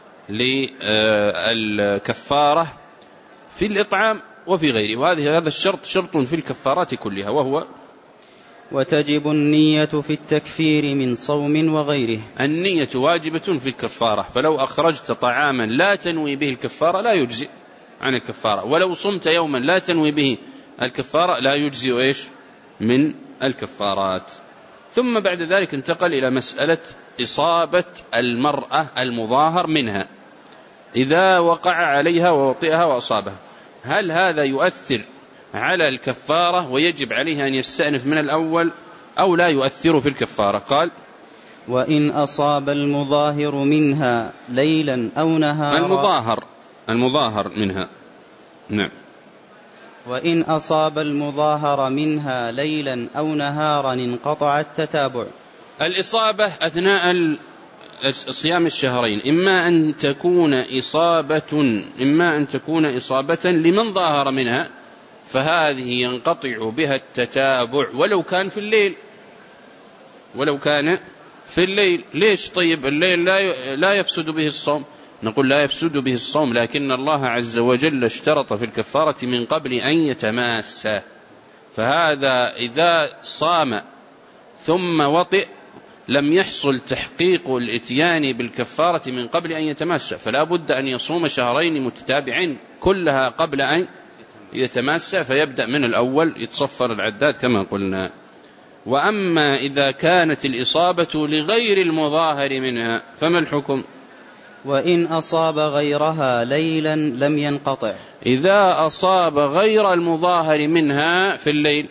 للكفارة في الإطعام وفي غيره، وهذا هذا الشرط شرط في الكفارات كلها، وهو وتجب النية في التكفير من صوم وغيره. النية واجبة في الكفارة، فلو أخرجت طعاما لا تنوي به الكفارة لا يجزئ عن الكفارة، ولو صمت يوما لا تنوي به الكفارة لا يجزئ إيش من الكفارات. ثم بعد ذلك انتقل إلى مسألة إصابة المرأة المظاهر منها إذا وقع عليها ووطئها وأصابها، هل هذا يؤثر على الكفارة ويجب عليه أن يستأنف من الأول أو لا يؤثر في الكفارة؟ قال: وإن أصاب المظاهر منها ليلا أو نهارا. المظاهر المظاهر منها، نعم. وإن أصاب المظاهر منها ليلا أو نهارا انقطع التتابع. الإصابة أثناء صيام الشهرين إما أن تكون إصابة إما أن تكون إصابة لمن ظاهر منها، فهذه ينقطع بها التتابع ولو كان في الليل ولو كان في الليل. ليش؟ طيب الليل لا لا يفسد به الصوم. نقول لا يفسد به الصوم، لكن الله عز وجل اشترط في الكفارة من قبل أن يتماس، فهذا إذا صام ثم وطئ لم يحصل تحقيق الاتيان بالكفارة من قبل أن يتماس، فلا بد أن يصوم شهرين متتابعين كلها قبل أن يتماس، فيبدأ من الأول يتصفر العداد كما قلنا. وأما إذا كانت الإصابة لغير المظاهر منها فما الحكم؟ وإن أصاب غيرها ليلا لم ينقطع. إذا أصاب غير المظاهر منها في الليل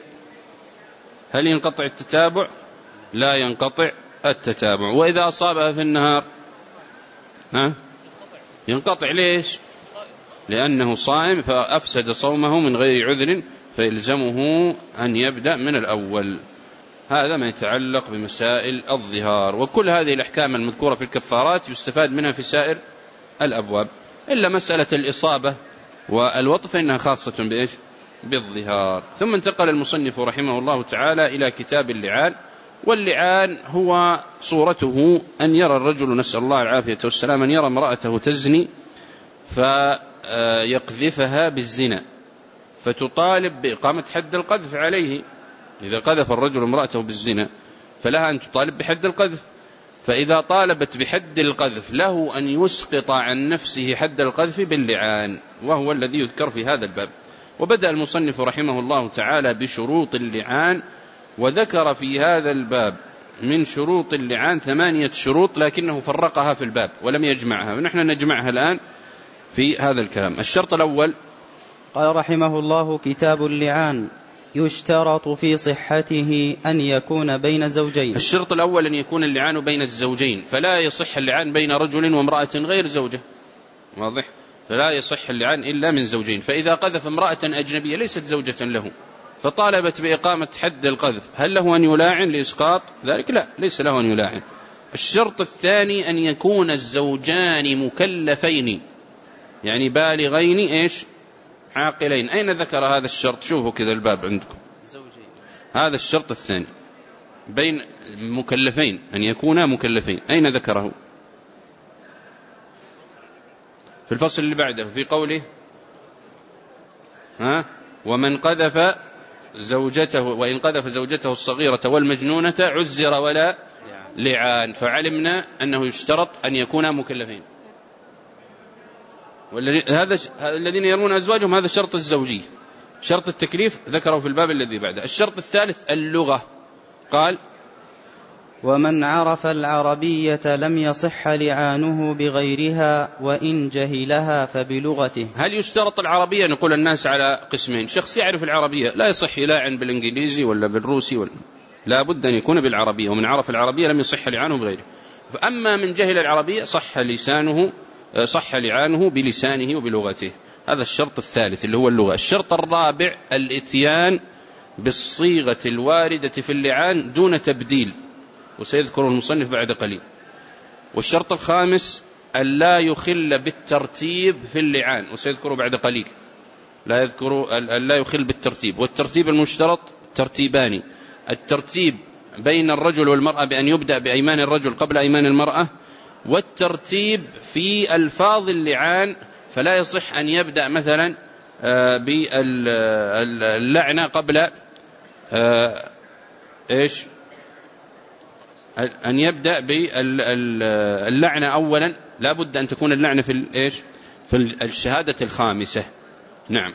هل ينقطع التتابع؟ لا ينقطع التتابع. وإذا أصابها في النهار ها؟ ينقطع. ليش؟ لأنه صائم فأفسد صومه من غير عذر، فيلزمه أن يبدأ من الأول. هذا ما يتعلق بمسائل الظهار. وكل هذه الأحكام المذكورة في الكفارات يستفاد منها في سائر الأبواب، إلا مسألة الإصابة والوطء فإنها خاصة بإيش؟ بالظهار. ثم انتقل المصنف رحمه الله تعالى إلى كتاب اللعان. واللعان هو صورته أن يرى الرجل، نسأل الله العافية والسلام، أن يرى امرأته تزني فيقذفها بالزنا فتطالب بإقامة حد القذف عليه. إذا قذف الرجل امرأته بالزنا فلها أن تطالب بحد القذف، فإذا طالبت بحد القذف له أن يسقط عن نفسه حد القذف باللعان، وهو الذي يذكر في هذا الباب. وبدأ المصنف رحمه الله تعالى بشروط اللعان، وذكر في هذا الباب من شروط اللعان ثمانية شروط، لكنه فرقها في الباب ولم يجمعها، ونحن نجمعها الآن في هذا الكلام. الشرط الأول قال رحمه الله: كتاب اللعان يشترط في صحته أن يكون بين زوجين. الشرط الأول أن يكون اللعان بين الزوجين، فلا يصح اللعان بين رجل وامرأة غير زوجة، واضح؟ فلا يصح اللعان إلا من زوجين. فإذا قذف امرأة أجنبية ليست زوجة له فطالبت بإقامة حد القذف، هل له أن يلاعن لإسقاط ذلك؟ لا، ليس له أن يلاعن. الشرط الثاني أن يكون الزوجان مكلفين، يعني بالغين إيش؟ عاقلين. أين ذكر هذا الشرط؟ شوفوا كذا الباب عندكم، زوجين. هذا الشرط الثاني بين مكلفين، أن يكونا مكلفين، أين ذكره؟ في الفصل اللي بعده في قوله ها ومن قذف زوجته وإن قذف زوجته الصغيرة والمجنونة عزر ولا لعان، فعلمنا أنه يشترط أن يكونا مكلفين. هذا الذين يرمون أزواجهم هذا شرط الزوجية. شرط التكليف ذكره في الباب الذي بعده. الشرط الثالث اللغة، قال: ومن عرف العربية لم يصح لعانه بغيرها وإن جهلها فبلغته. هل يشترط العربية؟ نقول الناس على قسمين: شخص يعرف العربية لا يصح يلاعن بالإنجليزي ولا بالروسي ولا، لا بد أن يكون بالعربية، ومن عرف العربية لم يصح لعانه بغيره. فأما من جهل العربية صح لسانه صح لعانه بلسانه وبلغته. هذا الشرط الثالث اللي هو اللغة. الشرط الرابع الاتيان بالصيغة الواردة في اللعان دون تبديل، وسيذكر المصنف بعد قليل. والشرط الخامس ألا يخل بالترتيب في اللعان، وسيذكر بعد قليل. لا يذكر ألا يخل بالترتيب. والترتيب المشترط ترتيبان: الترتيب بين الرجل والمرأة بأن يبدأ بأيمان الرجل قبل أيمان المرأة، والترتيب في ألفاظ اللعان، فلا يصح أن يبدأ مثلا باللعنة قبل إيش أن يبدأ باللعنة أولا، لا بد أن تكون اللعنة في إيش في الشهادة الخامسة. نعم.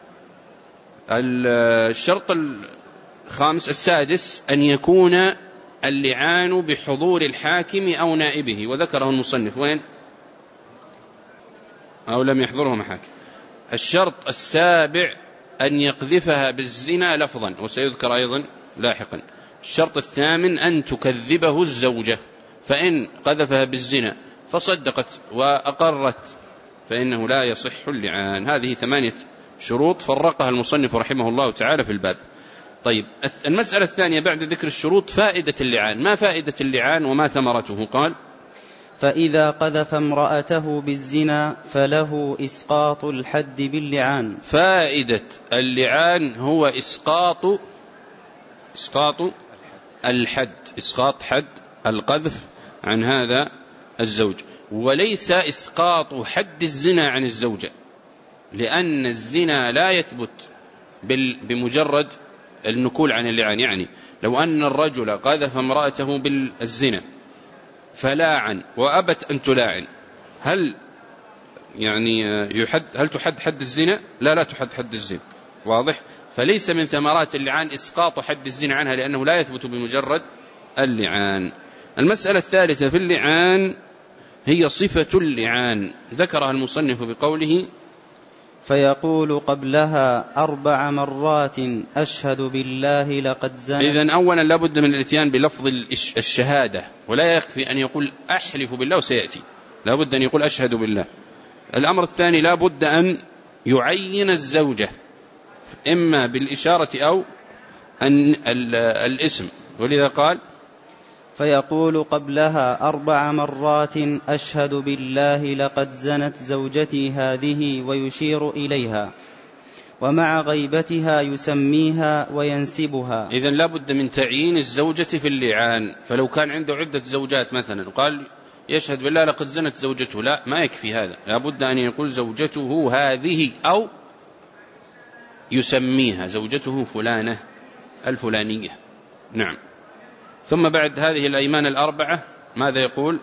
الشرط الخامس السادس أن يكون اللعان بحضور الحاكم أو نائبه، وذكره المصنف وين؟ أو لم يحضره محاكم. الشرط السابع أن يقذفها بالزنا لفظا، وسيذكر أيضا لاحقا. الشرط الثامن أن تكذبه الزوجة، فإن قذفها بالزنا فصدقت وأقرت فإنه لا يصح اللعان. هذه ثمانية شروط فرقها المصنف رحمه الله تعالى في الباب. طيب، المسألة الثانية بعد ذكر الشروط فائدة اللعان. ما فائدة اللعان وما ثمرته؟ قال: فإذا قذف امرأته بالزنا فله إسقاط الحد باللعان. فائدة اللعان هو إسقاط إسقاط الحد، إسقاط حد القذف عن هذا الزوج، وليس إسقاط حد الزنا عن الزوجة، لأن الزنا لا يثبت بمجرد النكول عن اللعان. يعني لو أن الرجل قذف امرأته بالزنا فلاعن وأبت أن تلاعن، هل يعني يحد هل تحد حد الزنا؟ لا لا تحد حد الزنا، واضح؟ فليس من ثمرات اللعان إسقاط حد الزنا عنها، لأنه لا يثبت بمجرد اللعان. المسألة الثالثة في اللعان هي صفة اللعان، ذكرها المصنف بقوله: فيقول قبلها أربع مرات أشهد بالله لقد زنت. إذن أولا لابد من الاتيان بلفظ الشهادة، ولا يكفي أن يقول أحلف بالله وسيأتي، لابد أن يقول أشهد بالله. الأمر الثاني لابد أن يعين الزوجة، إما بالإشارة أو أن الاسم، ولذا قال: فيقول قبلها أربع مرات أشهد بالله لقد زنت زوجتي هذه، ويشير إليها، ومع غيبتها يسميها وينسبها. إذن لابد من تعيين الزوجة في اللعان. فلو كان عنده عدة زوجات مثلا قال يشهد بالله لقد زنت زوجته، لا، ما يكفي هذا، لابد أن يقول زوجته هذه، أو يسميها زوجته فلانة الفلانية. نعم. ثم بعد هذه الأيمان الأربعة ماذا يقول؟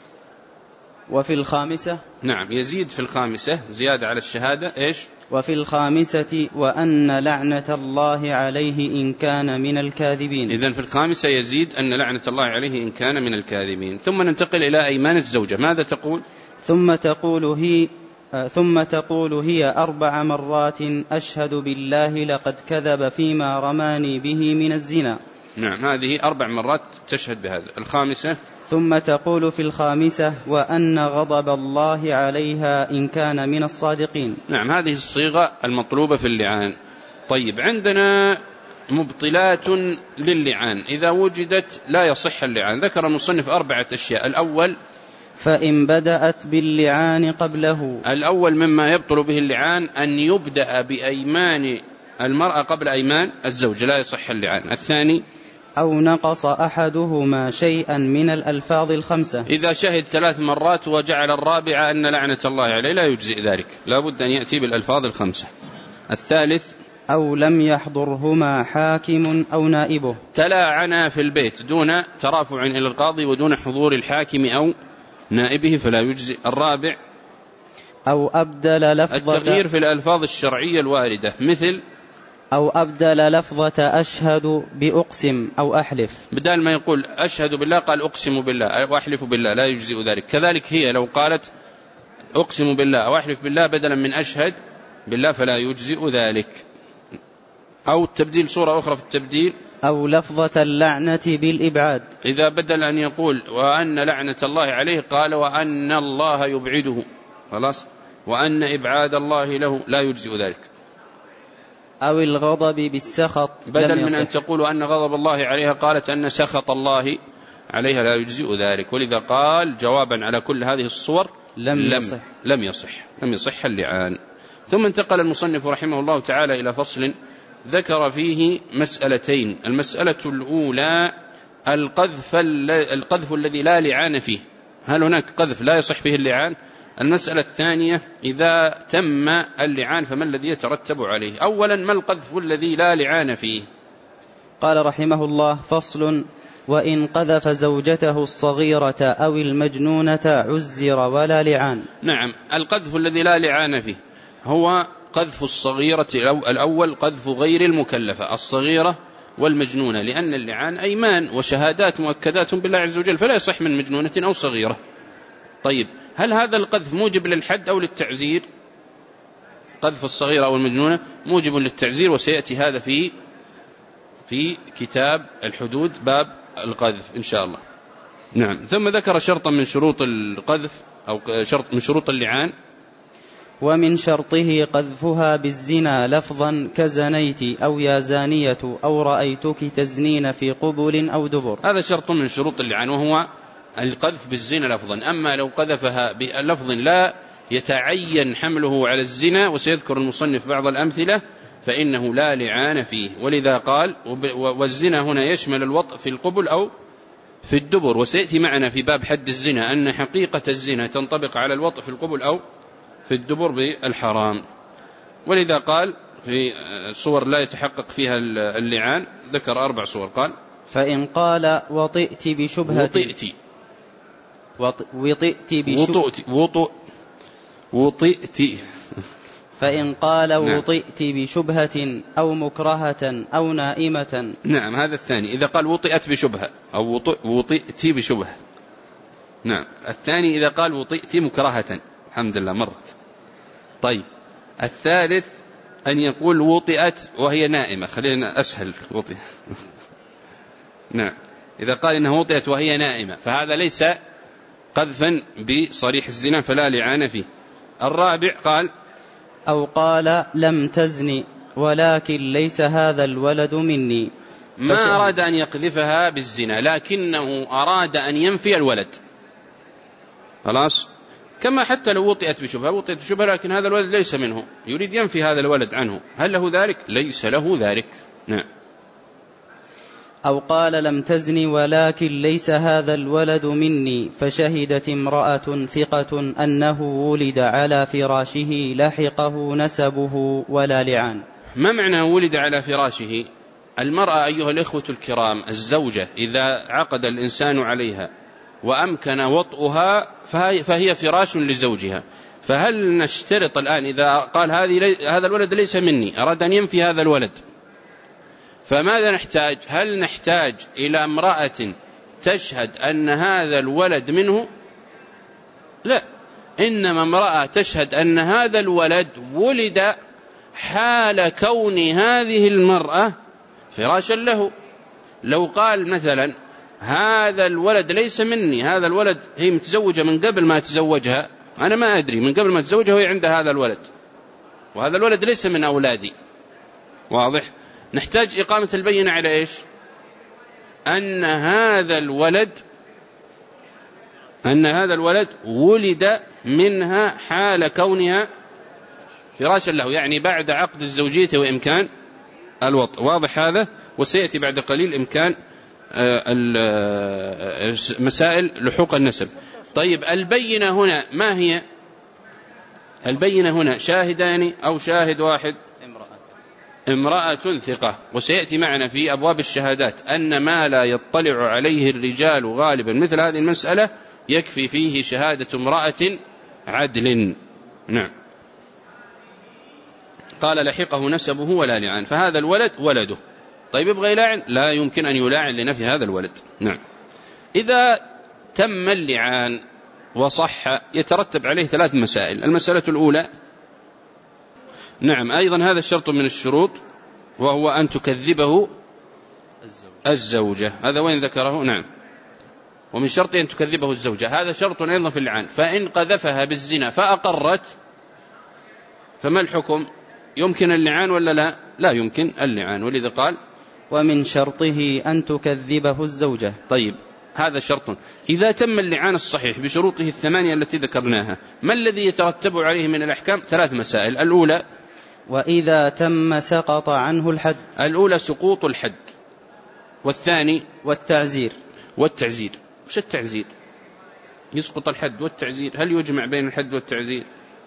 وفي الخامسة، نعم، يزيد في الخامسة زيادة على الشهادة، إيش؟ وفي الخامسة وأن لعنة الله عليه إن كان من الكاذبين. إذن في الخامسة يزيد أن لعنة الله عليه إن كان من الكاذبين. ثم ننتقل إلى أيمان الزوجة، ماذا تقول؟ ثم تقول هي ثم تقول هي أربع مرات أشهد بالله لقد كذب فيما رماني به من الزنا. نعم، هذه أربع مرات تشهد بهذا. الخامسة: ثم تقول في الخامسة وأن غضب الله عليها إن كان من الصادقين. نعم، هذه الصيغة المطلوبة في اللعان. طيب، عندنا مبطلات للعان إذا وجدت لا يصح اللعان. ذكر المصنف أربعة أشياء. الأول: فإن بدأت باللعان قبله. الأول مما يبطل به اللعان أن يبدأ بأيمان المرأة قبل أيمان الزوج، لا يصح اللعان. الثاني: أو نقص أحدهما شيئا من الألفاظ الخمسة. إذا شهد ثلاث مرات وجعل الرابعة أن لعنة الله عليه لا يجزئ ذلك، لا بد أن يأتي بالألفاظ الخمسة. الثالث: أو لم يحضرهما حاكم أو نائبه. تلاعنا في البيت دون ترافع إلى القاضي ودون حضور الحاكم أو نائبه فلا يجزئ. الرابع: أو أبدل لفظة. التغيير في الألفاظ الشرعية الواردة، مثل: أو أبدل لفظة أشهد بأقسم أو أحلف، بدل ما يقول أشهد بالله قال أقسم بالله أو أحلف بالله، لا يجزئ ذلك. كذلك هي لو قالت أقسم بالله أو أحلف بالله بدلا من أشهد بالله فلا يجزئ ذلك. أو تبديل صورة أخرى في التبديل: أو لفظة اللعنة بالإبعاد، إذا بدل أن يقول وأن لعنة الله عليه قال وأن الله يبعده، خلاص، وأن إبعاد الله له، لا يجزئ ذلك. أو الغضب بالسخط، بدل من أن تقول أن غضب الله عليها قالت أن سخط الله عليها، لا يجزئ ذلك. ولذا قال جوابا على كل هذه الصور لم, لم يصح. لم يصح لم يصح اللعان. ثم انتقل المصنف رحمه الله تعالى إلى فصل ذكر فيه مسألتين. المسألة الأولى: القذف, القذف الذي لا لعان فيه، هل هناك قذف لا يصح فيه اللعان؟ المسألة الثانية: إذا تم اللعان فما الذي يترتب عليه؟ أولا، ما القذف الذي لا لعان فيه؟ قال رحمه الله: فصل: وإن قذف زوجته الصغيرة أو المجنونة عزر ولا لعان. نعم، القذف الذي لا لعان فيه هو قذف الصغيرة. الأول قذف غير المكلفة، الصغيرة والمجنونة، لأن اللعان أيمان وشهادات مؤكدات بالله عز وجل، فلا يصح من مجنونة أو صغيرة. طيب هل هذا القذف موجب للحد أو للتعزير؟ قذف الصغيرة أو المجنونة موجب للتعزير، وسيأتي هذا في في كتاب الحدود باب القذف إن شاء الله. نعم. ثم ذكر شرطا من شروط القذف أو شرط من شروط اللعان: ومن شرطه قذفها بالزنا لفظا كزنيت أو يا زانية أو رأيتك تزنين في قبل أو دبر. هذا شرط من شروط اللعان، وهو القذف بالزنا لفظا. أما لو قذفها بلفظ لا يتعين حمله على الزنا، وسيذكر المصنف بعض الأمثلة، فإنه لا لعان فيه. ولذا قال والزنا هنا يشمل الوطء في القبل أو في الدبر، وسيأتي معنا في باب حد الزنا أن حقيقة الزنا تنطبق على الوطء في القبل أو في الدبر بالحرام. ولذا قال في صور لا يتحقق فيها اللعان ذكر أربع صور. قال: فإن قال وطئت بشبهة وطئت وطئت بشبهة وطئت فإن قال وطئت بشبهة أو مكرهة أو نائمة. نعم، هذا الثاني إذا قال وطئت بشبهة أو وطئت بشبهة. نعم. الثاني إذا قال وطئت مكرهة. الحمد لله مرت. طيب الثالث أن يقول وطئت وهي نائمة. خلينا أسهل. وطئ نعم. إذا قال إنها وطئت وهي نائمة فهذا ليس قذفا بصريح الزنا فلا لعان فيه. الرابع قال: أو قال لم تزني ولكن ليس هذا الولد مني. ما أراد أن يقذفها بالزنا لكنه أراد أن ينفي الولد. خلاص، كما حتى لو وطئت بشبهة وطئت بشبهة لكن هذا الولد ليس منه، يريد ينفي هذا الولد عنه، هل له ذلك؟ ليس له ذلك. نعم. أو قال لم تزني ولكن ليس هذا الولد مني، فشهدت امرأة ثقة أنه ولد على فراشه لحقه نسبه ولا لعان. ما معنى ولد على فراشه؟ المرأة أيها الإخوة الكرام الزوجة إذا عقد الإنسان عليها وأمكن وطئها فهي فراش لزوجها، فهل نشترط الآن إذا قال هذا الولد ليس مني أراد أن ينفي هذا الولد، فماذا نحتاج؟ هل نحتاج إلى امرأة تشهد أن هذا الولد منه؟ لا، إنما امرأة تشهد أن هذا الولد ولد حال كون هذه المرأة فراشا له. لو قال مثلا هذا الولد ليس مني، هذا الولد هي متزوجة من قبل ما تزوجها، أنا ما أدري، من قبل ما تزوجها وهي عند هذا الولد، وهذا الولد ليس من أولادي. واضح؟ نحتاج إقامة البينة على إيش؟ أن هذا الولد أن هذا الولد ولد منها حال كونها فراشا له، يعني بعد عقد الزوجية وإمكان الوطء. واضح هذا؟ وسيأتي بعد قليل إمكان مسائل لحوق النسب. طيب البينة هنا ما هي؟ البينة هنا شاهدان أو شاهد واحد؟ امرأة ثقة. وسيأتي معنا في أبواب الشهادات أن ما لا يطلع عليه الرجال غالبا مثل هذه المسألة يكفي فيه شهادة امرأة عدل. نعم. قال لحقه نسبه ولا لعان، فهذا الولد ولده. طيب يبغى يلاعن؟ لا يمكن أن يلاعن لنفي هذا الولد. نعم. إذا تم اللعان وصح يترتب عليه ثلاث مسائل. المسألة الأولى، نعم أيضا هذا الشرط من الشروط، وهو أن تكذبه الزوجة. هذا وين ذكره؟ نعم. ومن شرط أن تكذبه الزوجة، هذا شرط أيضا في اللعان. فإن قذفها بالزنا فأقرت فما الحكم؟ يمكن اللعان ولا لا؟ لا يمكن اللعان. ولذا قال ومن شرطه أن تكذبه الزوجة. طيب هذا شرط. إذا تم اللعان الصحيح بشروطه الثمانية التي ذكرناها، ما الذي يترتب عليه من الأحكام؟ ثلاث مسائل. الأولى وإذا تم سقط عنه الحد. الأولى سقوط الحد، والثاني والتعزير. والتعزير. وش التعزير؟ يسقط الحد والتعزير، هل يجمع بين الحد والتعزير؟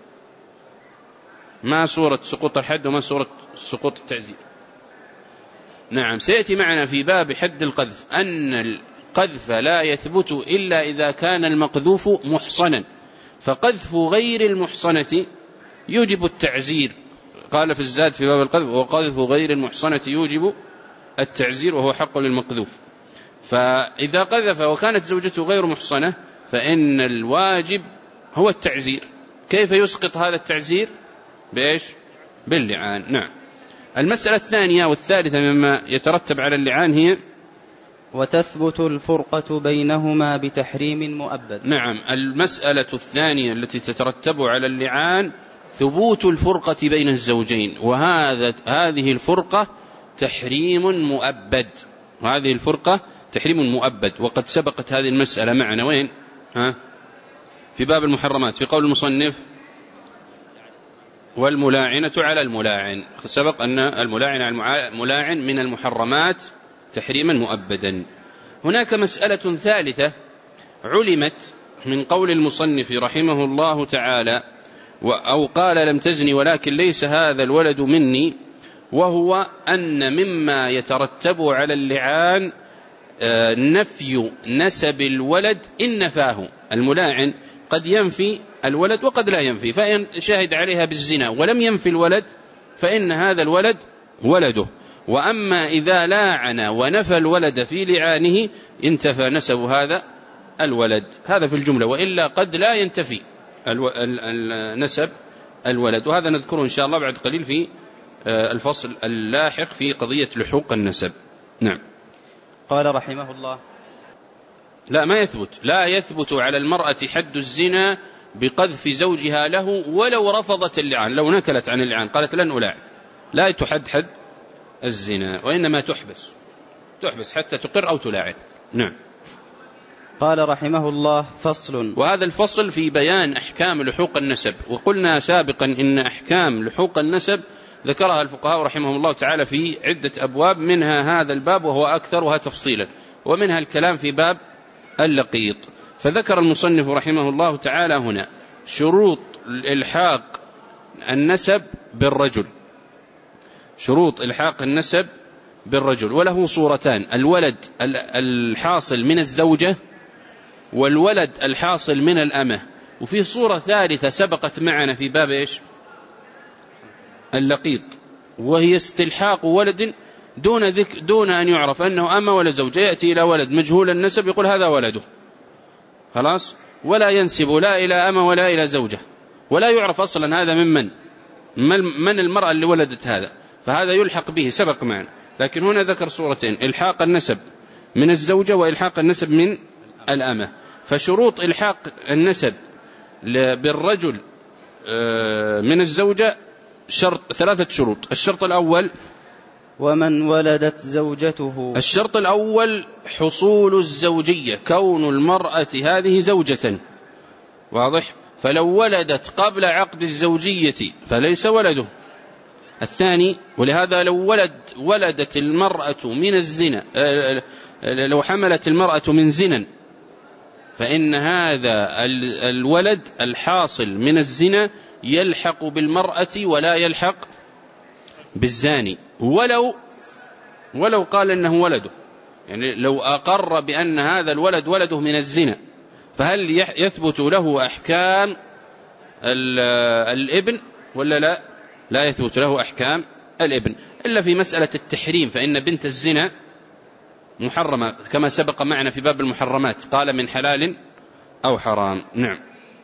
ما صورة سقوط الحد وما صورة سقوط التعزير؟ نعم. سيأتي معنا في باب حد القذف أن القذف لا يثبت إلا إذا كان المقذوف محصنا، فقذف غير المحصنة يوجب التعزير. قال في الزاد في باب القذف وقذف غير المحصنة يوجب التعزير وهو حق للمقذوف. فإذا قذف وكانت زوجته غير محصنة فإن الواجب هو التعزير. كيف يسقط هذا التعزير؟ بإيش؟ باللعان. نعم. المسألة الثانية والثالثة مما يترتب على اللعان هي وتثبت الفرقة بينهما بتحريم مؤبد. نعم. المسألة الثانية التي تترتب على اللعان ثبوت الفرقة بين الزوجين، وهذا هذه الفرقة تحريم مؤبد. هذه الفرقة تحريم مؤبد، وقد سبقت هذه المسألة معنا وين؟ ها؟ في باب المحرمات في قول المصنف والملاعنة على الملاعن. سبق أن الملاعن على الملاعن من المحرمات تحريما مؤبدا. هناك مسألة ثالثة علمت من قول المصنف رحمه الله تعالى أو قال لم تزني ولكن ليس هذا الولد مني، وهو أن مما يترتب على اللعان نفي نسب الولد إن نفاه. الملاعن قد ينفي الولد وقد لا ينفي، فإن شهد عليها بالزنا ولم ينفي الولد فإن هذا الولد ولده. وأما إذا لاعن ونفى الولد في لعانه انتفى نسب هذا الولد. هذا في الجملة، وإلا قد لا ينتفي نسب الولد، وهذا نذكره إن شاء الله بعد قليل في الفصل اللاحق في قضية لحوق النسب. نعم. قال رحمه الله لا ما يثبت لا يثبت على المرأة حد الزنا بقذف زوجها له ولو رفضت اللعان، لو نكلت عن اللعان قالت لن ألاعن، لا تحد حد الزنا، وإنما تحبس تحبس حتى تقر أو تلاعن. نعم. قال رحمه الله فصل. وهذا الفصل في بيان أحكام لحوق النسب. وقلنا سابقا إن أحكام لحوق النسب ذكرها الفقهاء رحمهم الله تعالى في عدة أبواب، منها هذا الباب وهو أكثرها تفصيلا، ومنها الكلام في باب اللقيط. فذكر المصنف رحمه الله تعالى هنا شروط الإلحاق النسب بالرجل، شروط إلحاق النسب بالرجل، وله صورتان: الولد الحاصل من الزوجة والولد الحاصل من الأمة. وفي صورة ثالثة سبقت معنا في باب إيش؟ اللقيط، وهي استلحاق ولد دون ذكر دون أن يعرف أنه أمة ولا زوجة. يأتي إلى ولد مجهول النسب يقول هذا ولده خلاص، ولا ينسب لا إلى أمة ولا إلى زوجة، ولا يعرف أصلا هذا من من من المرأة اللي ولدت هذا، فهذا يلحق به سبق معنا. لكن هنا ذكر صورتين: إلحاق النسب من الزوجة وإلحاق النسب من الأمة. فشروط إلحاق النسب بالرجل من الزوجة شرط ثلاثة شروط. الشرط الأول ومن ولدت زوجته. الشرط الأول حصول الزوجية، كون المرأة هذه زوجة، واضح؟ فلو ولدت قبل عقد الزوجية فليس ولده. الثاني، ولهذا لو ولد ولدت المرأة من الزنا، لو حملت المرأة من زنا فإن هذا الولد الحاصل من الزنا يلحق بالمرأة ولا يلحق بالزاني، ولو ولو قال إنه ولده. يعني لو أقر بأن هذا الولد ولده من الزنا، فهل يثبت له أحكام الابن ولا لا؟ لا يثبت له أحكام الابن إلا في مسألة التحريم، فإن بنت الزنا محرمة كما سبق معنا في باب المحرمات، قال من حلال أو حرام. نعم.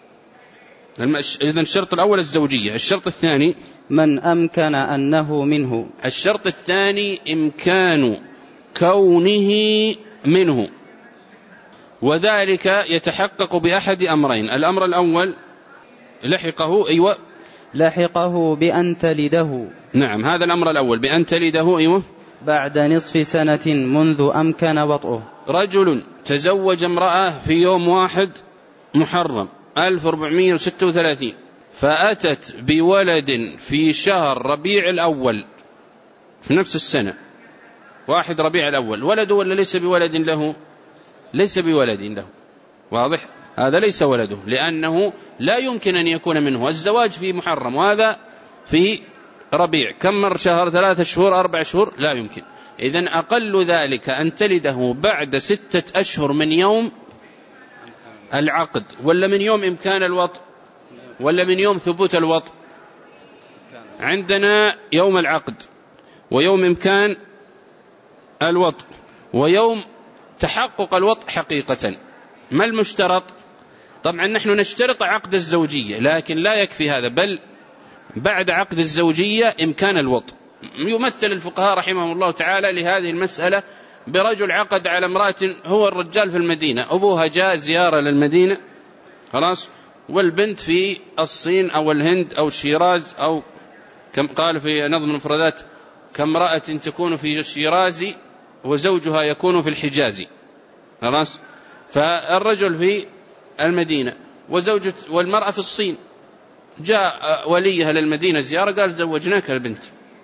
إذن الشرط الأول الزوجية. الشرط الثاني من أمكن أنه منه. الشرط الثاني إمكان كونه منه، وذلك يتحقق بأحد أمرين. الأمر الأول لحقه أيوة لحقه بأن تلده. نعم، هذا الأمر الأول بأن تلده أيوة بعد نصف سنة منذ أمكن وطئه. رجل تزوج امرأة في يوم واحد محرم ألف وأربعمائة وستة وثلاثين، فأتت بولد في شهر ربيع الأول في نفس السنة، واحد ربيع الأول، ولده ولا ليس بولد له؟ ليس بولد له، واضح؟ هذا ليس ولده، لأنه لا يمكن أن يكون منه. الزواج في محرم وهذا في ربيع، كم مر شهر؟ ثلاثة شهور أربع شهور؟ لا يمكن. إذن أقل ذلك أن تلده بعد ستة أشهر من يوم العقد، ولا من يوم إمكان الوطء، ولا من يوم ثبوت الوطء؟ عندنا يوم العقد ويوم إمكان الوطء ويوم تحقق الوطء حقيقة. ما المشترط؟ طبعا نحن نشترط عقد الزوجية، لكن لا يكفي هذا، بل بعد عقد الزوجية إمكان الوطء. يمثل الفقهاء رحمهم الله تعالى لهذه المسألة برجل عقد على امرأة، هو الرجال في المدينة، أبوها جاء زيارة للمدينة خلاص، والبنت في الصين أو الهند أو الشيراز، أو كم قال في نظم المفردات كامرأة تكون في الشيراز وزوجها يكون في الحجاز خلاص. فالرجل في المدينة وزوجة والمرأة في الصين، جاء وليها للمدينة زيارة قال زوجناك البنت.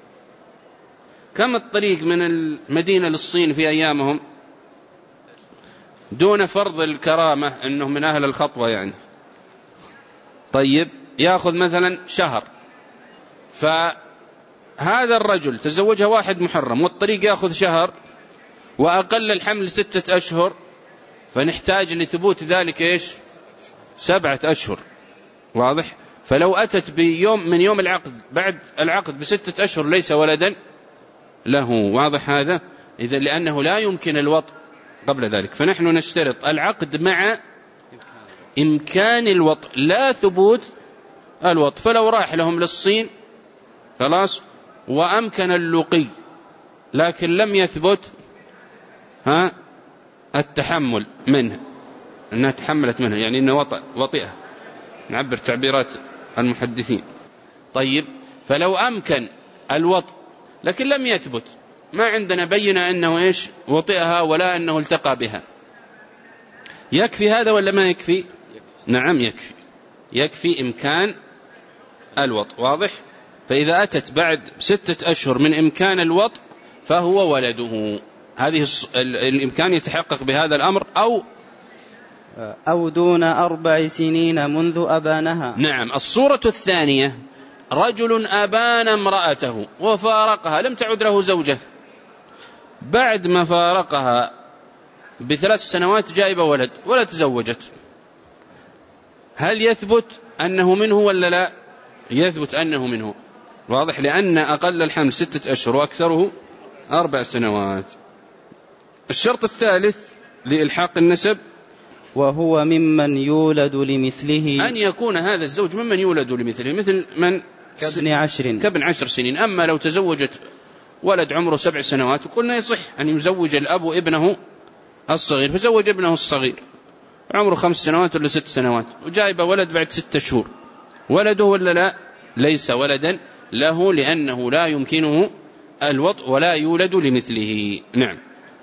كم الطريق من المدينة للصين في أيامهم دون فرض الكرامة أنه من أهل الخطوة يعني؟ طيب يأخذ مثلا شهر، فهذا الرجل تزوجها واحد محرم والطريق يأخذ شهر وأقل الحمل ستة أشهر، فنحتاج لثبوت ذلك إيش؟ سبعة أشهر. واضح؟ فلو أتت بيوم من يوم العقد بعد العقد بستة أشهر ليس ولدا له. واضح هذا؟ إذا لأنه لا يمكن الوطء قبل ذلك، فنحن نشترط العقد مع إمكان الوطء لا ثبوت الوطء. فلو راح لهم للصين خلاص وأمكن اللقي لكن لم يثبت ها التحمل منه، أنها تحملت منه، يعني أنه وطئ وطئها، نعبر تعبيرات المحدثين. طيب فلو أمكن الوطء لكن لم يثبت، ما عندنا بينة أنه إيش وطئها ولا أنه التقى بها، يكفي هذا ولا ما يكفي؟ نعم يكفي، يكفي إمكان الوطء. واضح؟ فإذا أتت بعد ستة أشهر من إمكان الوطء فهو ولده. هذه الإمكان يتحقق بهذا الأمر، أو أو دون أربع سنين منذ أبانها. نعم. الصورة الثانية رجل أبان امرأته وفارقها، لم تعد له زوجة، بعد ما فارقها بثلاث سنوات جايبة ولد ولا تزوجت، هل يثبت أنه منه ولا لا؟ يثبت أنه منه. واضح؟ لأن أقل الحمل ستة أشهر وأكثره أربع سنوات. الشرط الثالث لإلحاق النسب وهو ممن يولد لمثله، أن يكون هذا الزوج ممن يولد لمثله، مثل من كابن عشر كابن عشر سنين. أما لو تزوجت ولد عمره سبع سنوات وقلنا يصح أن يزوج الأب ابنه الصغير، فزوج ابنه الصغير عمره خمس سنوات ولا ست سنوات وجايب ولد بعد ستة شهور، ولده ولا لا؟ ليس ولدا له، لأنه لا يمكنه الوطء ولا يولد لمثله. نعم.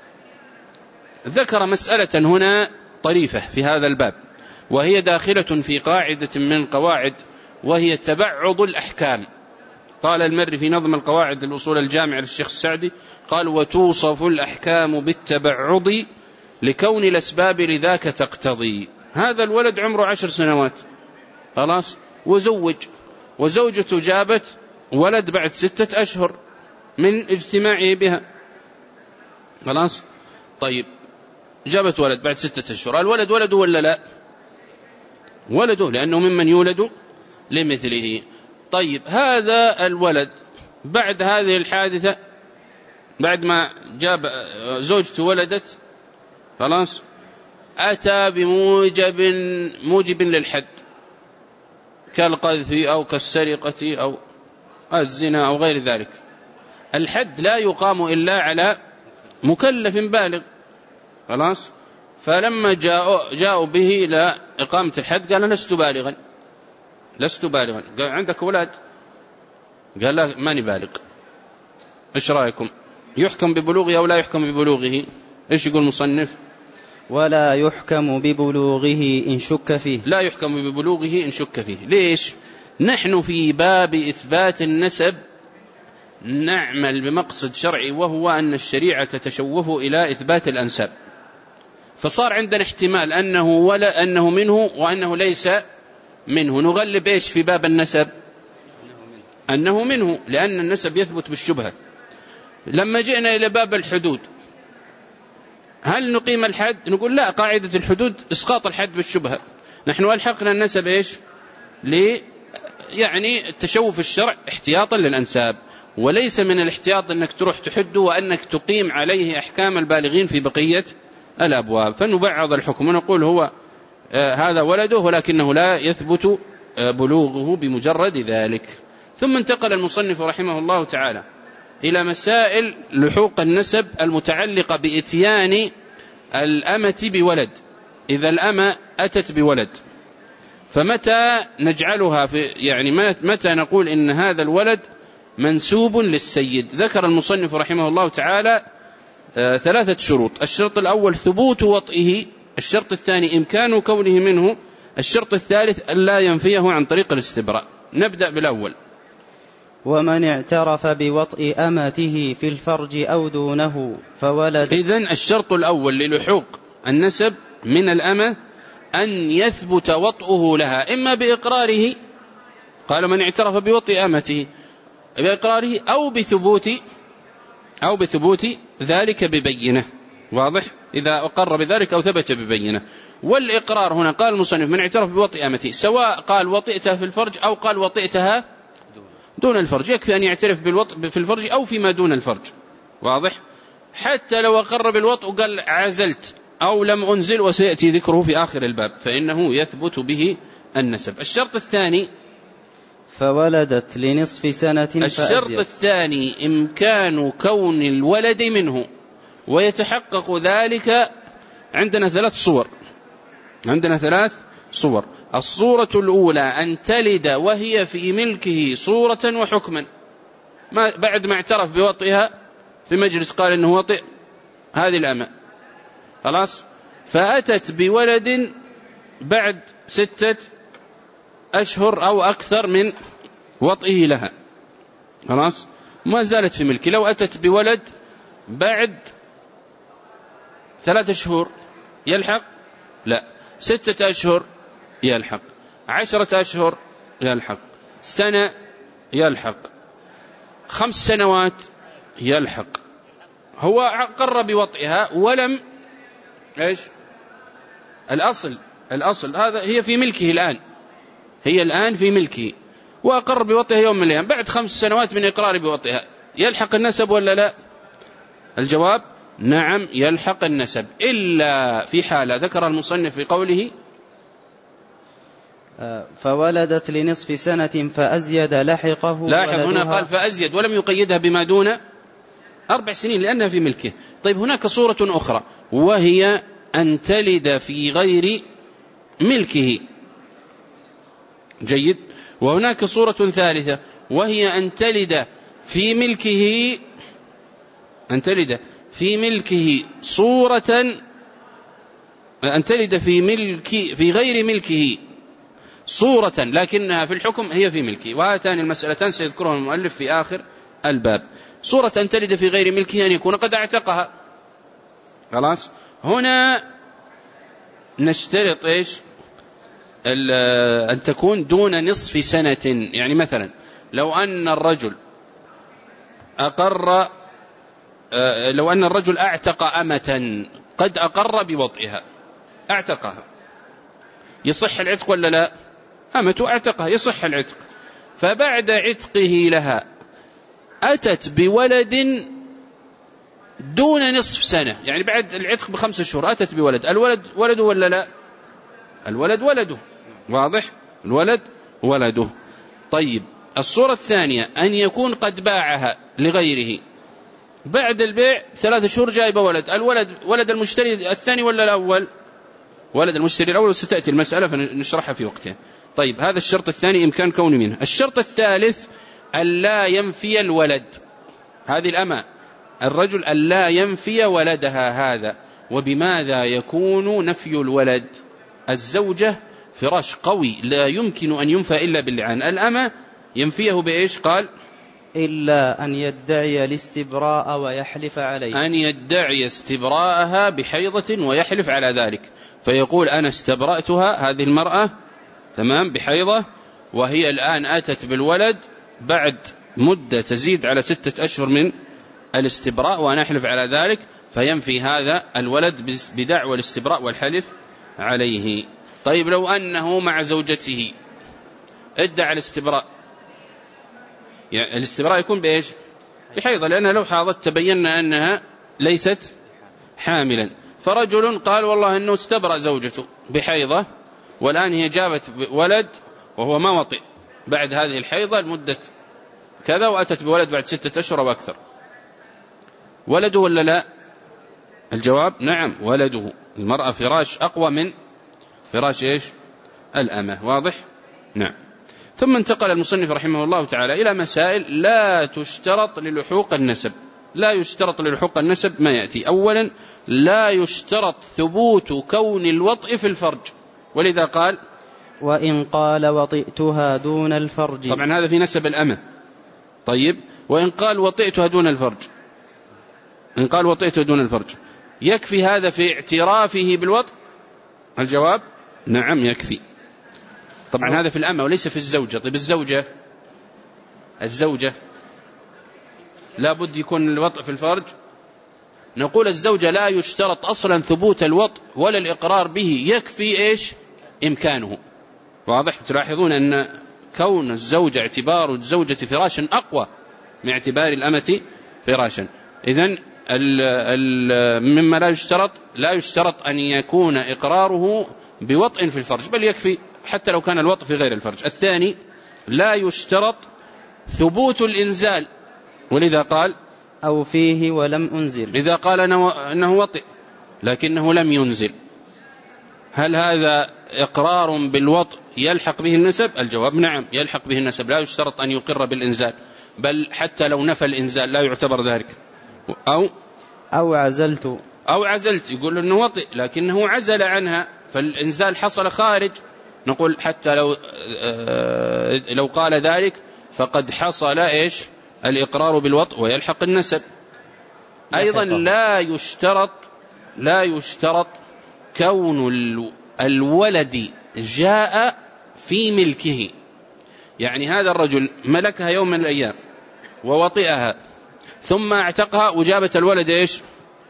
ذكر مسألة هنا طريفة في هذا الباب، وهي داخلة في قاعدة من القواعد، وهي تبعض الأحكام. قال المري في نظم القواعد الأصول الجامع للشيخ السعدي قال: وتوصف الأحكام بالتبعض لكون الأسباب لذاك تقتضي. هذا الولد عمره عشر سنوات خلاص وزوج، وزوجته جابت ولد بعد ستة أشهر من اجتماعه بها خلاص. طيب جابت ولد بعد ستة أشهر، الولد ولده ولا لا؟ ولده، لأنه ممن يولد لمثله. طيب هذا الولد بعد هذه الحادثة، بعد ما جاب زوجته ولدت خلاص، أتى بموجب موجب للحد كالقذف أو كالسرقة أو الزنا أو غير ذلك. الحد لا يقام إلا على مكلف بالغ خلاص. فلما جاءوا, جاءوا به إلى إقامة الحد قال: لست بالغا لست بالغا. قال: عندك أولاد؟ قال: لا ماني بالغ. إيش رأيكم؟ يحكم ببلوغه أو لا يحكم ببلوغه؟ إيش يقول المصنف؟ ولا يحكم ببلوغه إن شك فيه. لا يحكم ببلوغه إن شك فيه. ليش؟ نحن في باب إثبات النسب نعمل بمقصد شرعي، وهو أن الشريعة تتشوف إلى إثبات الأنساب، فصار عندنا احتمال أنه ولا أنه منه وأنه ليس منه. نغلب إيش في باب النسب؟ أنه منه، لأن النسب يثبت بالشبهة. لما جئنا إلى باب الحدود، هل نقيم الحد؟ نقول لا، قاعدة الحدود إسقاط الحد بالشبهة. نحن ألحقنا النسب إيش؟ يعني التشوف الشرع احتياطا للأنساب، وليس من الاحتياط أنك تروح تحده وأنك تقيم عليه أحكام البالغين في بقية الأبواب، فنبعض الحكم ونقول هو آه هذا ولده ولكنه لا يثبت آه بلوغه بمجرد ذلك. ثم انتقل المصنف رحمه الله تعالى إلى مسائل لحوق النسب المتعلقة بإتيان الأمة بولد. إذا الأمة أتت بولد فمتى نجعلها في يعني متى نقول إن هذا الولد منسوب للسيد؟ ذكر المصنف رحمه الله تعالى آه ثلاثة شروط. الشرط الأول ثبوت وطئه، الشرط الثاني إمكان كونه منه، الشرط الثالث ألا ينفيه عن طريق الاستبراء. نبدأ بالأول. ومن اعترف بوطئ أمته في الفرج أو دونه فولد. إذن الشرط الأول للحوق النسب من الأمة أن يثبت وطئه لها، إما بإقراره، قال من اعترف بوطئ أمته بإقراره، أو بثبوت أو بثبوت ذلك ببينة. واضح؟ إذا أقر بذلك أو ثبت ببينة. والإقرار هنا قال المصنف من اعترف بوطئ أمته، سواء قال وطئتها في الفرج أو قال وطئتها دون الفرج، يكفي أن يعترف بالوطء في الفرج أو فيما دون الفرج. واضح؟ حتى لو أقر بالوطء وقال عزلت أو لم أنزل، وسيأتي ذكره في آخر الباب، فإنه يثبت به النسب. الشرط الثاني فولدت لنصف سنة فأزيد. الشرط الثاني إمكان كون الولد منه، ويتحقق ذلك عندنا ثلاث صور عندنا ثلاث صور. الصورة الأولى أن تلد وهي في ملكه صورة وحكما، ما بعد ما اعترف بوطئها في مجلس قال إنه وطئ هذه الأمة، خلاص، فأتت بولد بعد ستة أشهر أو أكثر من وطئه لها، خلاص، ما زالت في ملكه. لو أتت بولد بعد ثلاثة شهور يلحق؟ لا. ستة أشهر يلحق، عشرة أشهر يلحق، سنة يلحق، خمس سنوات يلحق. هو أقر بوطئها ولم إيش الأصل الأصل هذا هي في ملكه الآن، هي الآن في ملكه، وأقر بوطئها يوم من الأيام، بعد خمس سنوات من إقرار بوطئها يلحق النسب ولا لا؟ الجواب نعم يلحق النسب، إلا في حالة ذكر المصنف في قوله فولدت لنصف سنة فأزيد لحقه. لاحظ هنا قال فأزيد ولم يقيدها بما دون أربع سنين لأنها في ملكه. طيب هناك صورة أخرى وهي أن تلد في غير ملكه، جيد. وهناك صورة ثالثة وهي أن تلد في ملكه أن تلد في ملكه صورة أن تلد في ملك في غير ملكه صورة لكنها في الحكم هي في ملكه. وهاتان المسألتان سيذكرها المؤلف في آخر الباب. صورة أن تلد في غير ملكه أن يكون قد اعتقها، خلاص. هنا نشترط إيش أن تكون دون نصف سنة. يعني مثلا لو أن الرجل أقر لو أن الرجل اعتق أمة قد أقر بوطئها، اعتقها، يصح العتق ولا لا؟ أمة اعتقها يصح العتق، فبعد عتقه لها أتت بولد دون نصف سنة، يعني بعد العتق بخمس شهور أتت بولد، الولد ولده ولا لا؟ الولد ولده، واضح، الولد ولده. طيب الصورة الثانية أن يكون قد باعها لغيره، بعد البيع ثلاثة شهور جايب ولد، الولد ولد المشتري الثاني ولا الأول؟ ولد المشتري الأول، وستأتي المسألة فنشرحها في وقتها. طيب هذا الشرط الثاني إمكان كون منه. الشرط الثالث ألا ينفي الولد، هذه الأمة الرجل ألا ينفي ولدها. هذا وبماذا يكون نفي الولد؟ الزوجة فراش قوي لا يمكن أن ينفى إلا باللعان، الأمة ينفيه بإيش؟ قال إلا أن يدعي الاستبراء ويحلف عليه، أن يدعي استبراءها بحيضة ويحلف على ذلك، فيقول أنا استبرأتها هذه المرأة تمام بحيضة، وهي الآن أتت بالولد بعد مدة تزيد على ستة أشهر من الاستبراء، وأنا أحلف على ذلك، فينفي هذا الولد بدعوى الاستبراء والحلف عليه. طيب لو أنه مع زوجته ادعى الاستبراء، يعني الاستبراء يكون بإيش؟ بحيضة، لأنها لو حاضت تبيننا أنها ليست حاملا. فرجل قال والله أنه استبرأ زوجته بحيضة والآن هي جابت ولد وهو ما وطئ بعد هذه الحيضة المدة كذا، وأتت بولد بعد ستة أشهر وأكثر، ولده ولا لا؟ الجواب نعم ولده. المرأة فراش أقوى من فراش إيش؟ الأمة. واضح؟ نعم. ثم انتقل المصنف رحمه الله تعالى إلى مسائل لا تشترط للحوق النسب. لا يشترط للحوق النسب ما يأتي. أولا لا يشترط ثبوت كون الوطء في الفرج، ولذا قال وإن قال وطئتها دون الفرج. طبعا هذا في نسب الأمة. طيب وإن قال وطئتها دون الفرج، إن قال وطئتها دون الفرج يكفي هذا في اعترافه بالوطء؟ الجواب نعم يكفي. طبعا هذا في الأمة وليس في الزوجة. طيب الزوجة، الزوجة لا بد يكون الوطء في الفرج. نقول الزوجة لا يشترط أصلا ثبوت الوطء ولا الإقرار به، يكفي إيش؟ إمكانه. واضح؟ تلاحظون أن كون الزوجة اعتبار الزوجة فراشا أقوى من اعتبار الأمة فراشا. إذن مما لا يشترط، لا يشترط أن يكون إقراره بوطء في الفرج، بل يكفي حتى لو كان الوطء في غير الفرج. الثاني لا يشترط ثبوت الإنزال، ولذا قال أو فيه ولم أنزل. إذا قال أنه وطئ لكنه لم ينزل، هل هذا إقرار بالوطء يلحق به النسب؟ الجواب نعم يلحق به النسب، لا يشترط أن يقر بالإنزال، بل حتى لو نفى الإنزال لا يعتبر ذلك. أو أو عزلت أو عزلت، يقول أنه وطئ لكنه عزل عنها فالإنزال حصل خارج، نقول حتى لو لو قال ذلك فقد حصل إيش؟ الإقرار بالوطء ويلحق النسب. أيضا لا يشترط لا يشترط كون الولد جاء في ملكه، يعني هذا الرجل ملكها يوم من الأيام ووطئها ثم اعتقها وجابت الولد إيش؟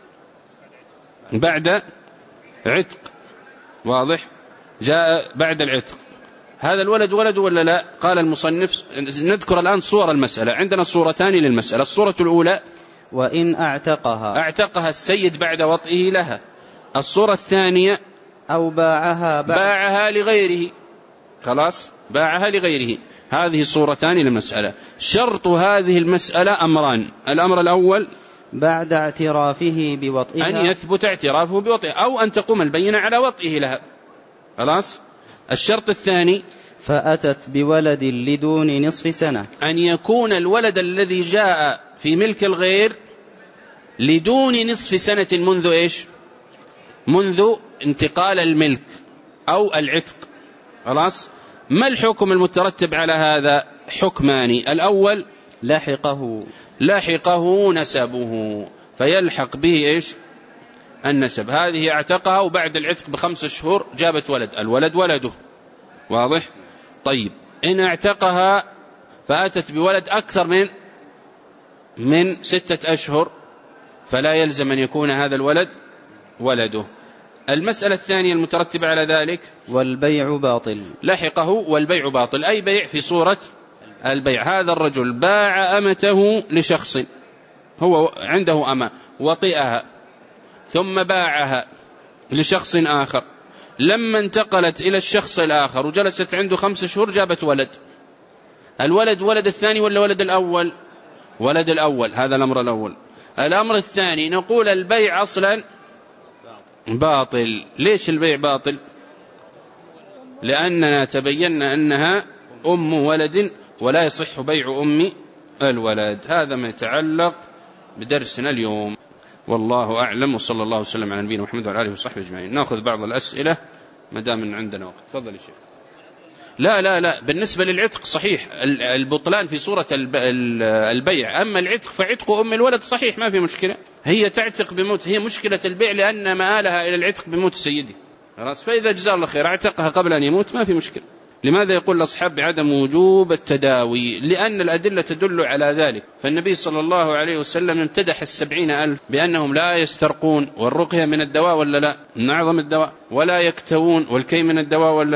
بعد عتق. واضح؟ جاء بعد العتق، هذا الولد ولد ولا لا؟ قال المصنف نذكر الآن صور المسألة. عندنا صورتان للمسألة. الصورة الأولى وإن اعتقها اعتقها السيد بعد وطئه لها. الصورة الثانية أو باعها بعد باعها لغيره، خلاص باعها لغيره. هذه صورتان للمسألة. شرط هذه المسألة أمران. الأمر الأول بعد اعترافه بوطئها، أن يثبت اعترافه بوطئها أو أن تقوم البينة على وطئه لها، خلاص. الشرط الثاني فأتت بولد لدون نصف سنة، أن يكون الولد الذي جاء في ملك الغير لدون نصف سنة منذ إيش؟ منذ انتقال الملك أو العتق، خلاص. ما الحكم المترتب على هذا؟ حكمان. الأول لحقه لحقه نسبه، فيلحق به إيش؟ النسب. هذه اعتقها وبعد العتق بخمس شهور جابت ولد، الولد ولده. واضح؟ طيب إن اعتقها فأتت بولد أكثر من من ستة أشهر فلا يلزم أن يكون هذا الولد ولده. المسألة الثانية المترتبة على ذلك والبيع باطل. لحقه والبيع باطل، أي بيع في صورة البيع. هذا الرجل باع أمته لشخص، هو عنده أمة وطئها ثم باعها لشخص آخر، لما انتقلت إلى الشخص الآخر وجلست عنده خمس شهور جابت ولد. الولد ولد الثاني ولا ولد الأول؟ ولد الأول. هذا الأمر الأول. الأمر الثاني نقول البيع أصلا باطل. ليش البيع باطل؟ لأننا تبينا أنها أم ولد ولا يصح بيع أم الولد. هذا ما يتعلق بدرسنا اليوم، والله أعلم، وصلى الله وسلم على نبينا محمد وعلى آله وصحبه أجمعين. نأخذ بعض الأسئلة ما دام عندنا وقت. تفضل يا شيخ. لا لا لا بالنسبة للعتق صحيح البطلان في صورة البيع، أما العتق فعتق أم الولد صحيح ما في مشكلة، هي تعتق بموت، هي مشكلة البيع لأن مآلها إلى العتق بموت سيدي، خلاص. فإذا جزاه الله خير اعتقها قبل أن يموت ما في مشكلة. لماذا يقول الأصحاب بعدم وجوب التداوي؟ لأن الأدلة تدل على ذلك. فالنبي صلى الله عليه وسلم امتدح السبعين ألف بأنهم لا يسترقون، والرقية من الدواء ولا لا؟ من أعظم الدواء. ولا يكتوون، والكي من الدواء ولا لا؟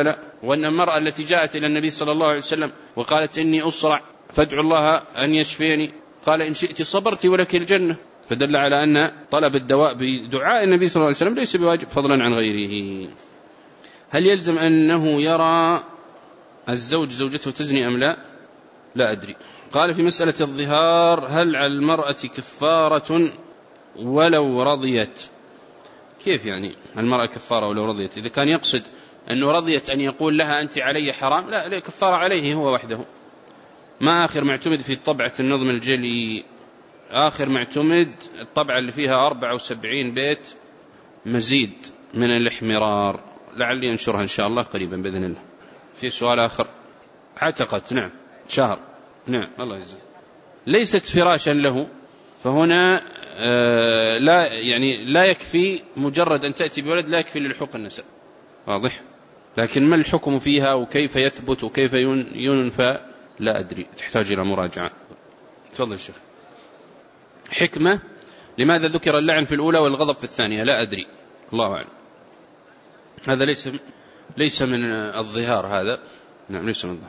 وأن المرأة التي جاءت إلى النبي صلى الله عليه وسلم وقالت إني أصرع فادعو الله أن يشفيني، قال إن شئت صبرت ولك الجنة، فدل على أن طلب الدواء بدعاء النبي صلى الله عليه وسلم ليس بواجب فضلا عن غيره. هل يلزم أنه يرى الزوج زوجته تزني أم لا؟ لا أدري. قال في مسألة الظهار هل على المرأة كفارة ولو رضيت؟ كيف يعني المرأة كفارة ولو رضيت؟ إذا كان يقصد أنه رضيت أن يقول لها أنت علي حرام، لا لا كفارة عليه هو وحده. ما آخر معتمد في طبعة النظم الجلي، آخر معتمد الطبعة اللي فيها أربعة وسبعين بيت مزيد من الاحمرار، لعلي أنشرها إن شاء الله قريبا بإذن الله. في سؤال آخر؟ اعتقدت نعم شهر نعم الله يجزاك. ليست فراشا له، فهنا آه لا يعني لا يكفي مجرد أن تأتي بولد، لا يكفي للحق النسب، واضح؟ لكن ما الحكم فيها وكيف يثبت وكيف ينفى لا أدري، تحتاج إلى مراجعة. تفضل الشيخ. حكمة لماذا ذكر اللعن في الأولى والغضب في الثانية؟ لا أدري الله أعلم. هذا ليس ليس من الظهار، هذا نعم ليس من الظهار.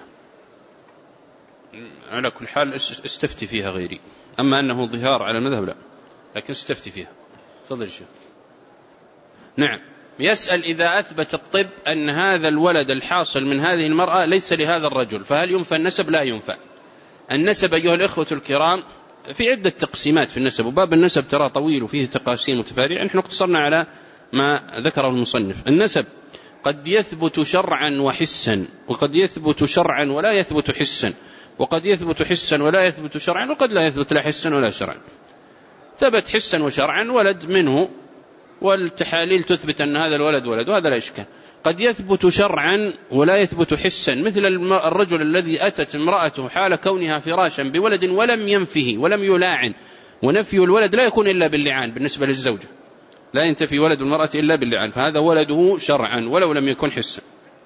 على كل حال استفتي فيها غيري، أما أنه ظهار على المذهب لا، لكن استفتي فيها. تفضل الشيخ. نعم يسأل إذا أثبت الطب أن هذا الولد الحاصل من هذه المرأة ليس لهذا الرجل فهل ينفى النسب؟ لا ينفى النسب أيها الإخوة الكرام. في عدة تقسيمات في النسب، وباب النسب ترى طويل وفيه تقاسيم وتفاريع، نحن اقتصرنا على ما ذكره المصنف. النسب قد يثبت شرعا وحسا، وقد يثبت شرعا ولا يثبت حسا، وقد يثبت حسا ولا يثبت شرعا، وقد لا يثبت لا حسا ولا شرعا. ثبت حسا وشرعا ولد منه، والتحاليل تثبت أن هذا الولد ولد، وهذا لا إشكال. قد يثبت شرعا ولا يثبت حسا، مثل الرجل الذي أتت امرأته حال كونها فراشا بولد ولم ينفه ولم يلاعن، ونفي الولد لا يكون إلا باللعان بالنسبة للزوجة، لا ينتفي ولد المرأة إلا باللعان، فهذا ولده شرعا ولو لم يكن حسا.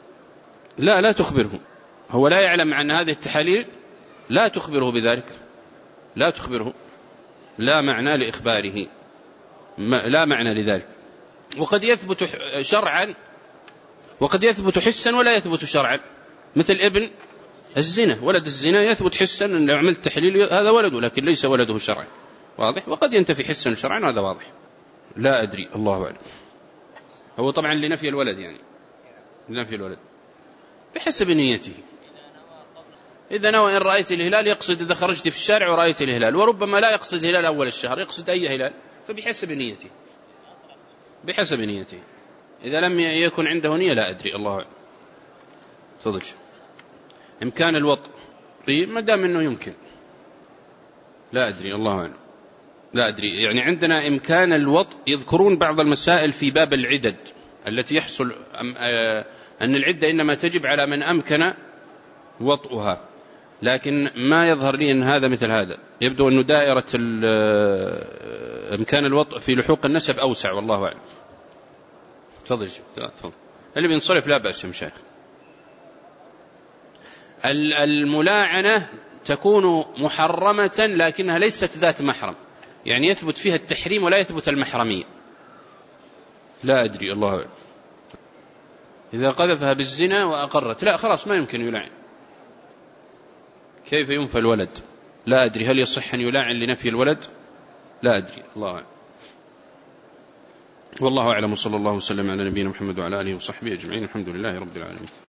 لا لا تخبره، هو لا يعلم عن هذه التحاليل، لا تخبره بذلك، لا تخبره، لا معنى لإخباره، لا معنى لذلك. وقد يثبت شرعا وقد يثبت حسا ولا يثبت شرعا، مثل ابن الزنا، ولد الزنا يثبت حسا أن لو عملت تحليل هذا ولده، لكن ليس ولده شرعا، واضح؟ وقد ينتفي حسا شرعا، هذا واضح. لا أدري الله أعلم. هو طبعا لنفي الولد، يعني لنفي الولد بحسب نيته. إذا نوى إن رأيت الهلال يقصد إذا خرجت في الشارع ورأيت الهلال، وربما لا يقصد هلال أول الشهر، يقصد أي هلال، فبحسب نيته، بحسب نيته. إذا لم يكن عنده نية لا أدري الله أعلم. تفضل. إمكان الوطء ما دام أنه يمكن، لا أدري الله أعلم، لا أدري. يعني عندنا إمكان الوطء، يذكرون بعض المسائل في باب العدد التي يحصل أن العدة إنما تجب على من أمكن وطئها، لكن ما يظهر لي أن هذا مثل هذا. يبدو أن دائرة إمكان الوطء في لحوق النسب أوسع والله أعلم. تفضل تفضل. اللي بينصرف لا بأس يا مشايخ. الملاعنة تكون محرمة لكنها ليست ذات محرم، يعني يثبت فيها التحريم ولا يثبت المحرمية. لا أدري الله أعلم. إذا قذفها بالزنا وأقرت لا خلاص ما يمكن يلاعن. كيف ينفى الولد؟ لا أدري. هل يصح أن يلاعن لنفي الولد؟ لا أدري الله أعلم. والله أعلم، وصلى الله وسلم على نبينا محمد وعلى آله وصحبه أجمعين. الحمد لله رب العالمين.